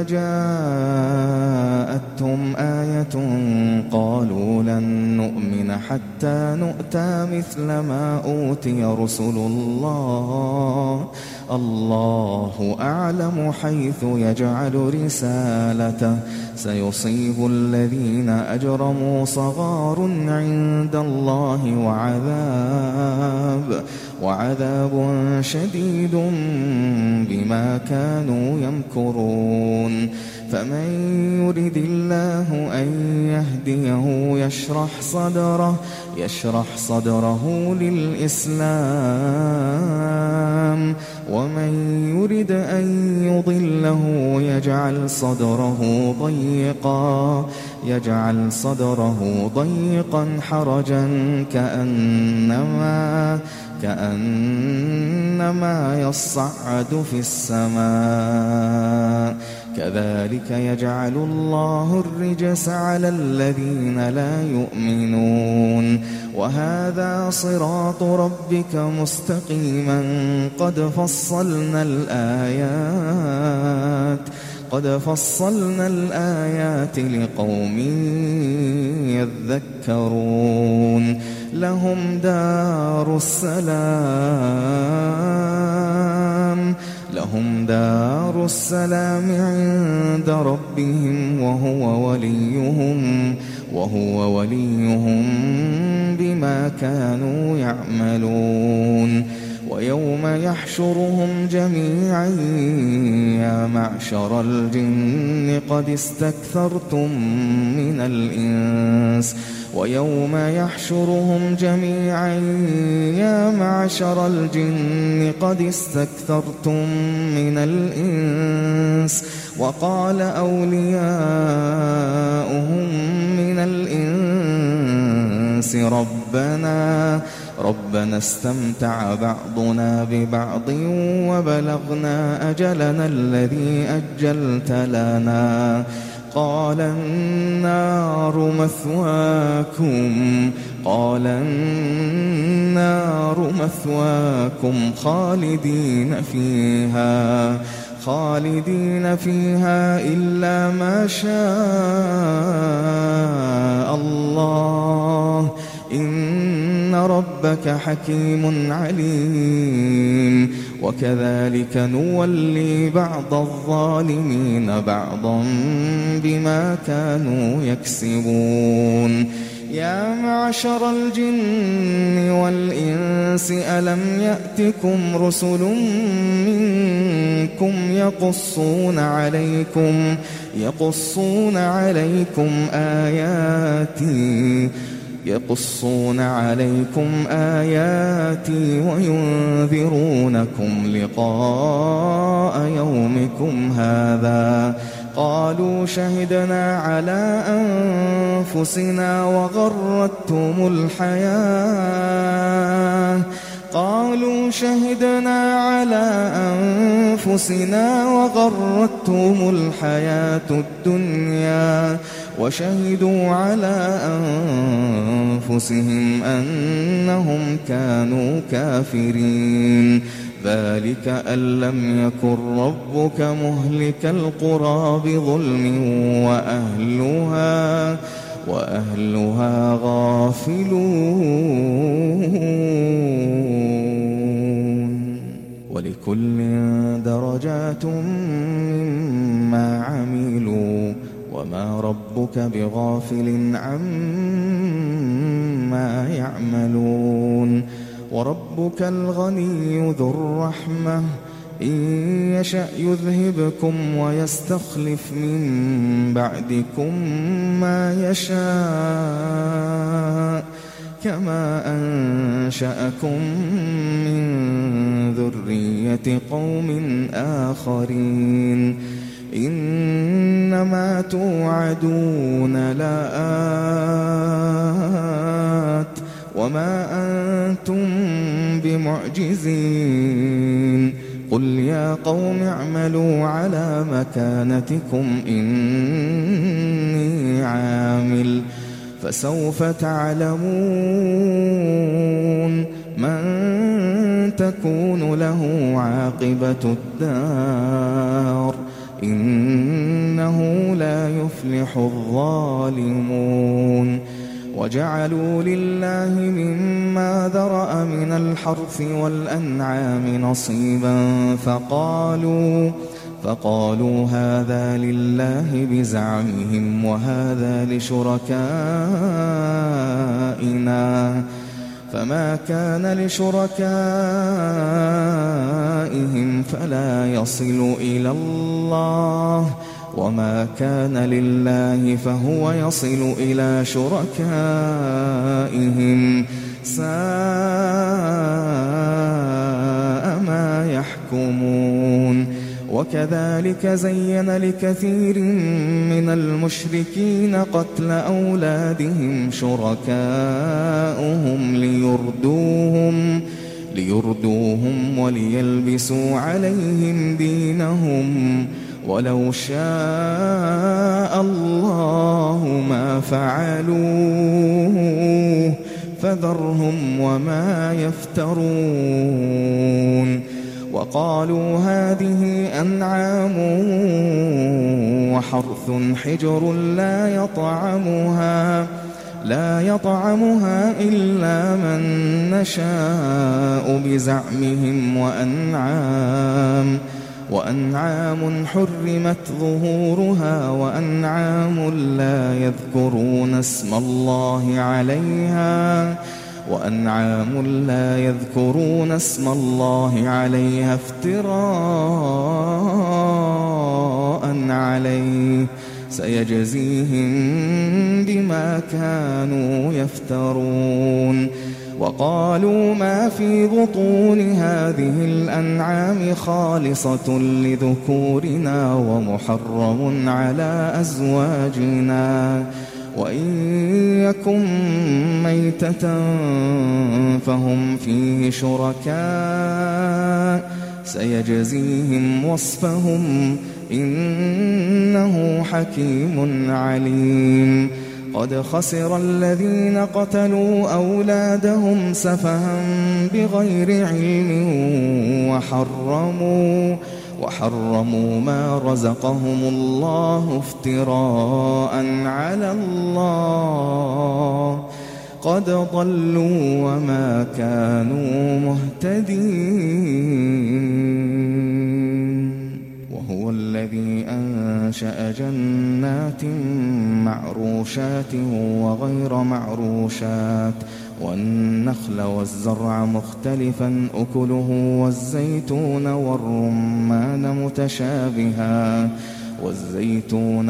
جاءتهم آية قالوا لن نؤمن حتى نؤتى مثل ما أوتي رسل الله الله أعلم حيث يجعل رسالته سيصيب الذين أجرموا صغار عند الله وعذاب وعذاب شديد بما كانوا يمكرون فمن يرد الله أن يهديه يشرح صدره يشرح صدره للإسلام ومن يرد أن يضله يجعل صدره ضيقا يجعل صدره ضيقا حرجا كأنما كأنما يصعد في السماء كذلك يجعل الله الرجس على الذين لا يؤمنون وهذا صراط ربك مستقيما قد فصلنا الآيات قد فصلنا الآيات لقوم يذكرون لهم دار السلام لهم دار السلام عند ربهم وهو وليهم وهو وليهم بما كانوا يعملون ويوم يحشرهم جميعا يا معشر الجن قد استكثرتم من الإنس ويوم يحشرهم جميعا يا معشر الجن قد استكثرتم من الإنس وقال أولياؤهم من الإنس ربنا ربنا استمتع بعضنا ببعض وبلغنا أجلنا الذي أجلت لنا قال النار مثواكم قال النار مثواكم خالدين فيها خالدين فيها إلا ما شاء الله إن ربك حكيم عليم وكذلك نولي بعض الظالمين بعضا بما كانوا يكسبون يا معشر الجن والإنس ألم يأتكم رسل منكم يقصون عليكم يقصون عليكم آياتي يقصون عليكم آياتي وينذرونكم لقاء يومكم هذا قالوا شهدنا على أنفسنا وغرتهم الحياة قالوا شهدنا على أنفسنا وغرتهم الحياة الدنيا وشهدوا على أنفسهم أنهم كانوا كافرين ذلك أن لم يكن ربك مهلك القرى بظلم وأهلها وأهلها غافلون ولكل درجات مما عملوا وما ربك بغافل عما يعملون وربك الغني ذو الرحمة إن يشأ يذهبكم ويستخلف من بعدكم ما يشاء كما أنشأكم من ذرية قوم آخرين إنما توعدون لآت وما أنتم بمعجزين قل يا قوم اعملوا على مكانتكم إني عامل فسوف تعلمون من تكون له عاقبة الدار إنه لا يفلح الظالمون وجعلوا لله مما ذرأ من الحرث والأنعام نصيبا فقالوا فقالوا هذا لله بزعمهم وهذا لشركائنا فما كان لشركائهم فلا يصل إلى الله وما كان لله فهو يصل إلى شركائهم ساء ما يحكمون وكذلك زين لكثير من المشركين قتل أولادهم شركاؤهم ليردوهم ليردوهم وليلبسوا عليهم دينهم ولو شاء الله ما فعلوه فذرهم وما يفترون وقالوا هذه أنعام وحرث حجر لا يطعمها لا يطعمها إلا من نشاء بزعمهم وأنعام وأنعام حرمت ظهورها وأنعام لا يذكرون اسم الله عليها وأنعام لا يذكرون اسم الله عليها افتراء عليه سيجزيهم بما كانوا يفترون وقالوا ما في بطون هذه الأنعام خالصة لذكورنا ومحرم على أزواجنا وإن يكن ميتة فهم فيه شركاء سيجزيهم وصفهم إنه حكيم عليم قد خسر الذين قتلوا أولادهم سفها بغير علم وحرموا وحرموا ما رزقهم الله افتراء على الله قد ضلوا وما كانوا مهتدين وهو الذي أنشأ جنات معروشات وغير معروشات والنخل والزرع مختلفا أكله والزيتون والرمان متشابها والزيتون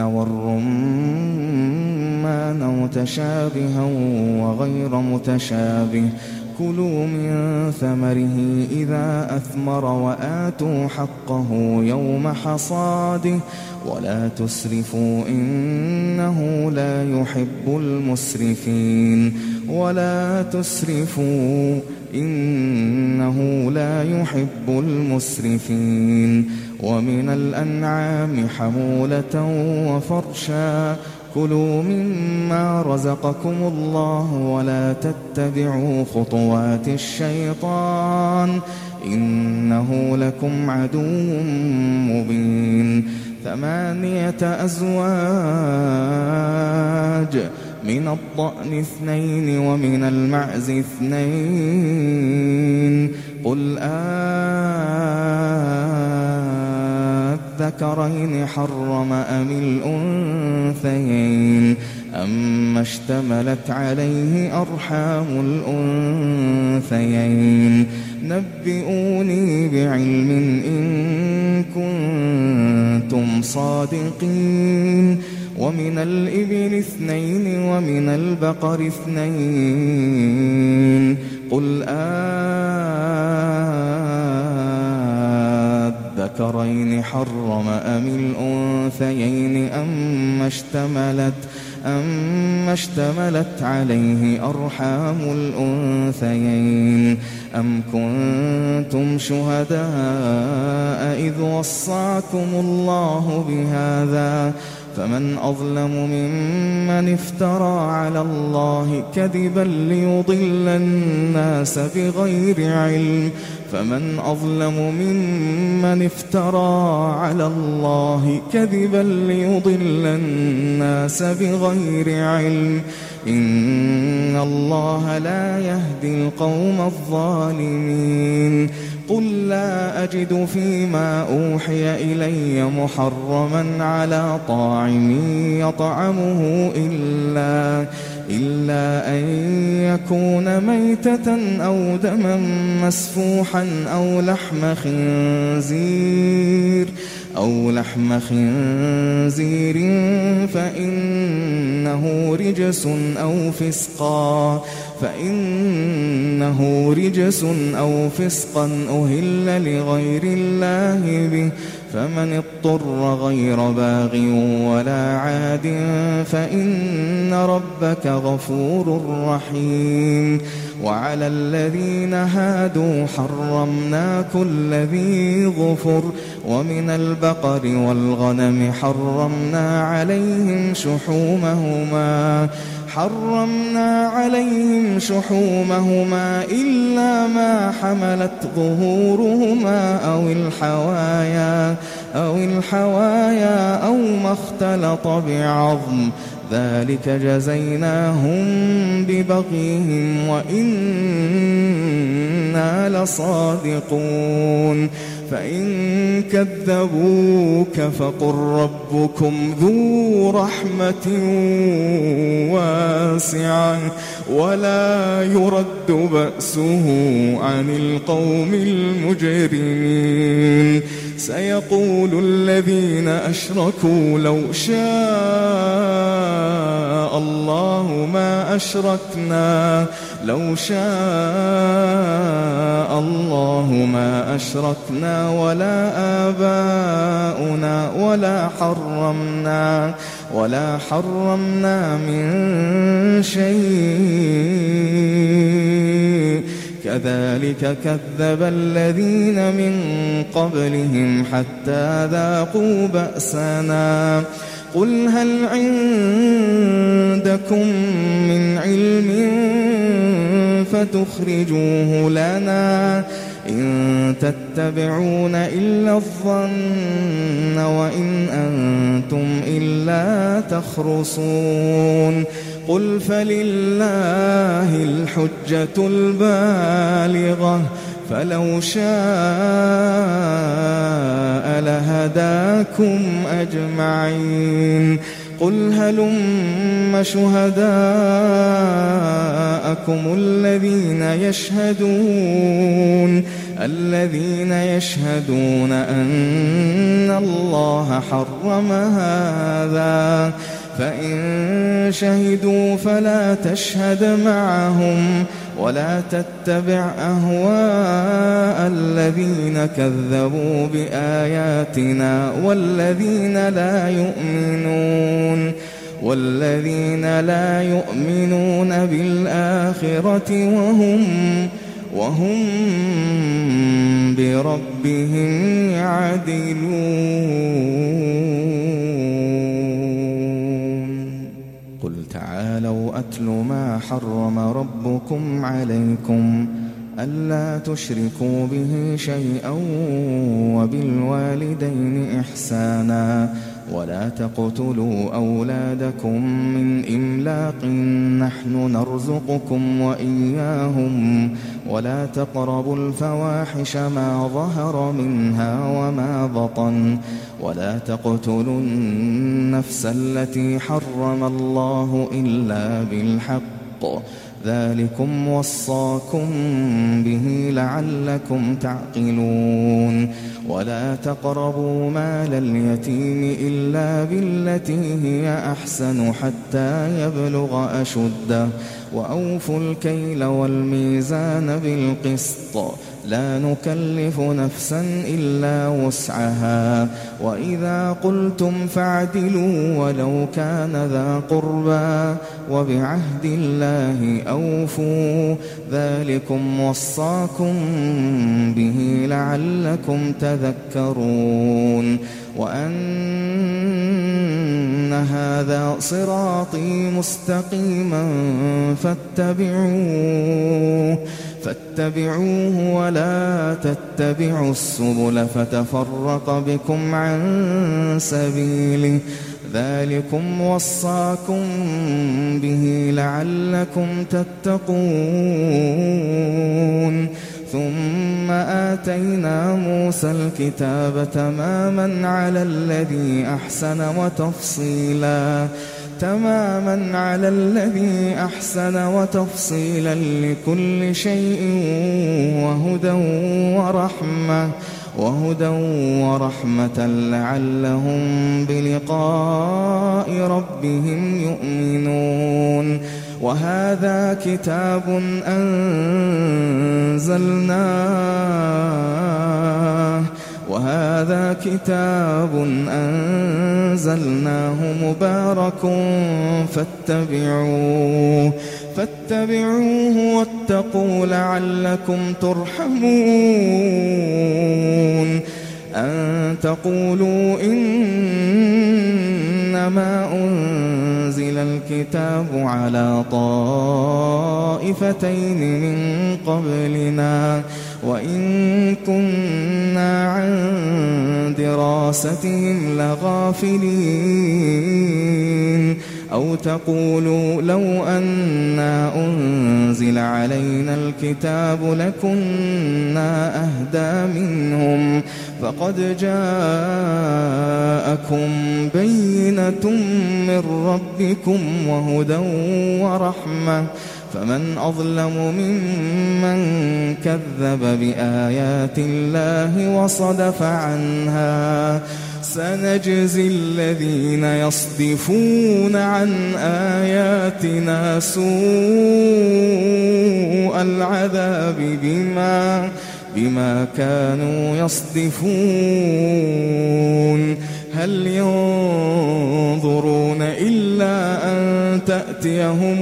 والرمان متشابها وغير متشابه كلوا من ثمره إذا أثمر وآتوا حقه يوم حصاده ولا تسرفوا إنه لا يحب المسرفين ولا تسرفوا إنه لا يحب المسرفين ومن الأنعام حمولة وفرشا كلوا مما رزقكم الله ولا تتبعوا خطوات الشيطان إنه لكم عدو مبين ثمانية أزواج من الضأن اثنين ومن المعز اثنين قل أذكرين حرم أم الأنثيين أما اشتملت عليه أرحام الأنثيين نبئوني بعلم إن كنتم صادقين ومن الإبل اثنين ومن البقر اثنين قل أذكرين حرم أم الأنثيين أما اشتملت أما اشتملت عليه أرحام الأنثيين أم كنتم شهداء إذ وصاكم الله بهذا فمن أظلم ممن افترى على الله كذبا ليضل الناس بغير علم فمن أظلم ممن افترى على الله كذبا ليضل الناس بغير علم إن الله لا يهدي القوم الظالمين قل لا أجد فيما أوحي إلي محرما على طاعم يطعمه إلا إلا أن يكون ميتة أو دما مسفوحا أو لحم خنزير أو لحم خنزير فإنه رجس أو فسقا فإنه رجس أو فسقا أهل لغير الله به فمن اضطر غير باغ ولا عاد فإن ربك غفور رحيم وعلى الذين هادوا حرمنا كل ذي ظفر ومن البقر والغنم حرمنا عليهم شحومهما حرمنا عليهم شحومهما إلا ما حملت ظهورهما أو الحوايا أو الحوايا أو ما اختلط بعظم ذلك جزيناهم ببغيهم وإنا لصادقون فإن كذبوك فقل ربكم ذو رحمة واسعة ولا يرد بأسه عن القوم المجرمين سيقول الذين أشركوا لو شاء الله ما أشركنا لو شاء الله ما أشركنا ولا آباؤنا ولا حرمنا ولا حرمنا من شيء كذلك كذب الذين من قبلهم حتى ذاقوا بأسنا قل هل عندكم من علم فتخرجوه لنا إن تتبعون إلا الظن وإن أنتم إلا تخرصون قل فلله الحجة البالغة فلو شاء لهداكم أجمعين قل هلم شهداءكم الذين يشهدون الذين يشهدون أن الله حرم هذا فإن شهدوا فلا تشهد معهم ولا تتبع أهواء الذين كذبوا بآياتنا والذين لا يؤمنون والذين لا يؤمنون بالآخرة وهم وهم بربهم يعدلون. أتل ما حرم ربكم عليكم ألا تشركوا به شيئا وبالوالدين إحسانا ولا تقتلوا أولادكم من إملاق نحن نرزقكم وإياهم ولا تقربوا الفواحش ما ظهر منها وما بطن ولا تقتلوا النفس التي حرم الله إلا بالحق ذلكم وصاكم به لعلكم تعقلون ولا تقربوا مال اليتيم إلا بالتي هي أحسن حتى يبلغ أشده وأوفوا الكيل والميزان بالقسط لا نكلف نفسا إلا وسعها وإذا قلتم فاعدلوا ولو كان ذا قربى وبعهد الله أوفوا ذلكم وصاكم به لعلكم تذكرون وأن هذا صراطي مستقيما فاتبعوه فاتبعوه ولا تتبعوا السبل فتفرق بكم عن سبيله ذلكم وصاكم به لعلكم تتقون ثم آتينا موسى الكتاب تماما على الذي أحسن وتفصيلا تماما على الذي أحسن وتفصيلا لكل شيء وهدى ورحمة وهدى ورحمة لعلهم بلقاء ربهم يؤمنون وهذا كتاب أنزلناه وهذا كتاب أنزلناه مبارك فاتبعوه فاتبعوه واتقوا لعلكم ترحمون أن تقولوا إنما أنزل الكتاب على طائفتين من قبلنا وإن كنا عن دراستهم لغافلين أو تقولوا لو أنا أنزل علينا الكتاب لكنا أهدى منهم فقد جاءكم بينة من ربكم وهدى ورحمة فمن أظلم ممن كذب بآيات الله وصدف عنها سنجزي الذين يصدفون عن آياتنا سوء العذاب بما بما كانوا يصدفون هل ينظرون إلا أن تأتيهم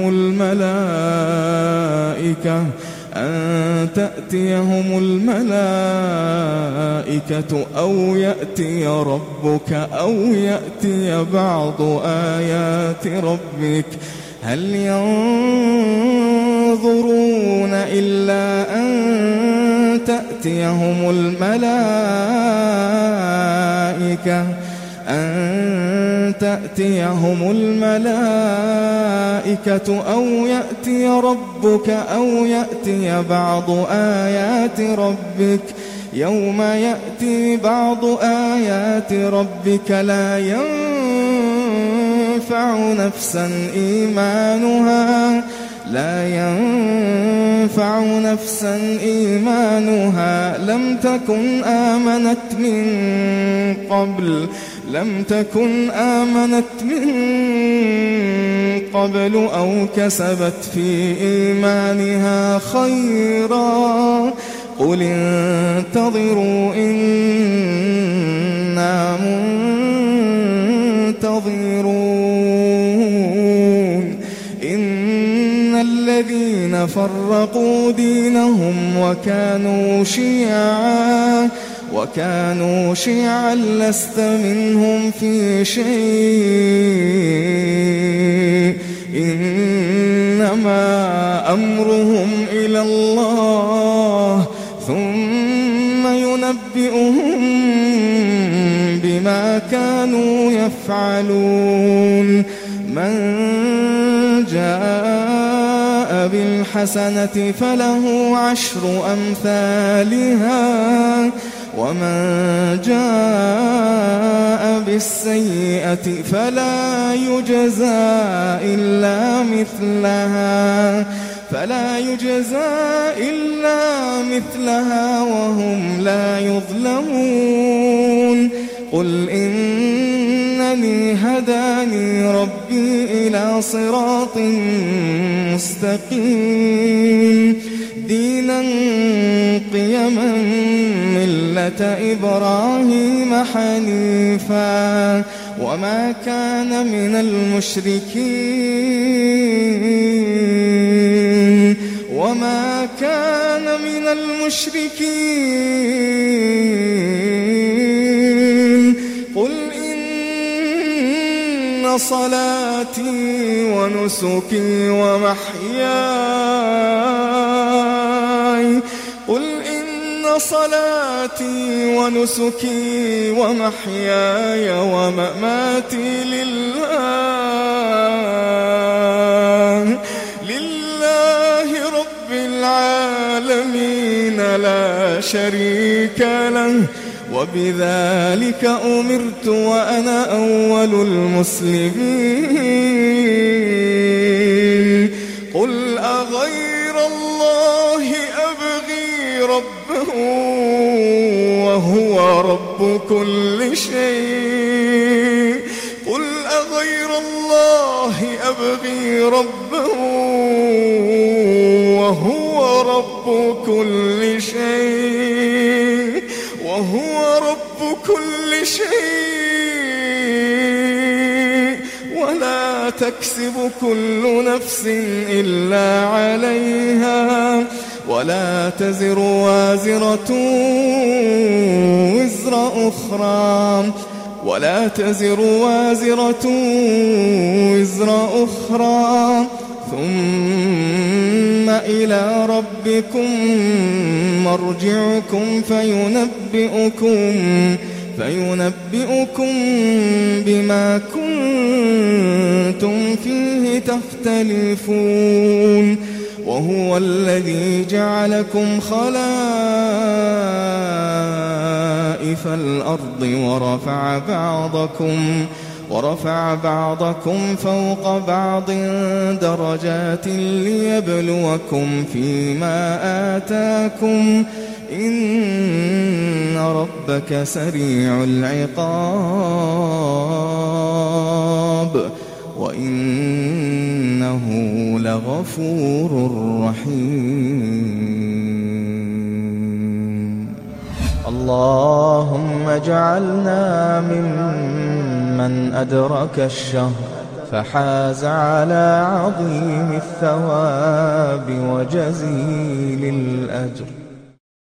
الملائكة أن تأتيهم الملائكة أو يأتي ربك أو يأتي بعض آيات ربك هل ينظرون إلا أن تأتيهم الملائكة أن تأتيهم الملائكة أو يأتي ربك أو يأتي بعض آيات ربك يوم يأتي بعض آيات ربك لا ينفع نفسا إيمانها لا ينفع نفسا إيمانها لم تكن آمنت من قبل لم تكن آمنت من قبل أو كسبت في إيمانها خيرا قل انتظروا إنا منتظرون إن الذين فرقوا دينهم وكانوا شيعا وكانوا شيعا لست منهم في شيء إنما أمرهم إلى الله ثم ينبئهم بما كانوا يفعلون من جاء بالحسنة فله عشر أمثالها ومن جاء بالسيئة فلا يجزى إلا مثلها فلا يجزى إلا مثلها وهم لا يظلمون قل إنني هداني ربي إلى صراط مستقيم دينا قيما ملة إبراهيم حنيفا وما كان من المشركين وما كان من المشركين قل إن صلاتي ونسكي ومحياي قل إن صلاتي ونسكي ومحياي ومماتي لله لله رب العالمين لا شريك له وبذلك أمرت وأنا أول المسلمين قل أغير الله أبغي ربه وهو رب كل شيء قل أغير الله أبغي ربه وهو رب كل شيء وهو رب كل شيء ولا تكسب كل نفس إلا عليها ولا تزر وازرة وزر أخرى ولا تزر وازرة وزر أخرى ثم إلى ربكم مرجعكم فينبئكم فينبئكم بما كنتم فيه تختلفون وهو الذي جعلكم خلائف الأرض ورفع بعضكم ورفع بعضكم فوق بعض درجات ليبلوكم فيما آتاكم إن ربك سريع العقاب وإنه لغفور رحيم اللهم اجعلنا ممن أدرك الشهر فحاز على عظيم الثواب وجزيل الأجر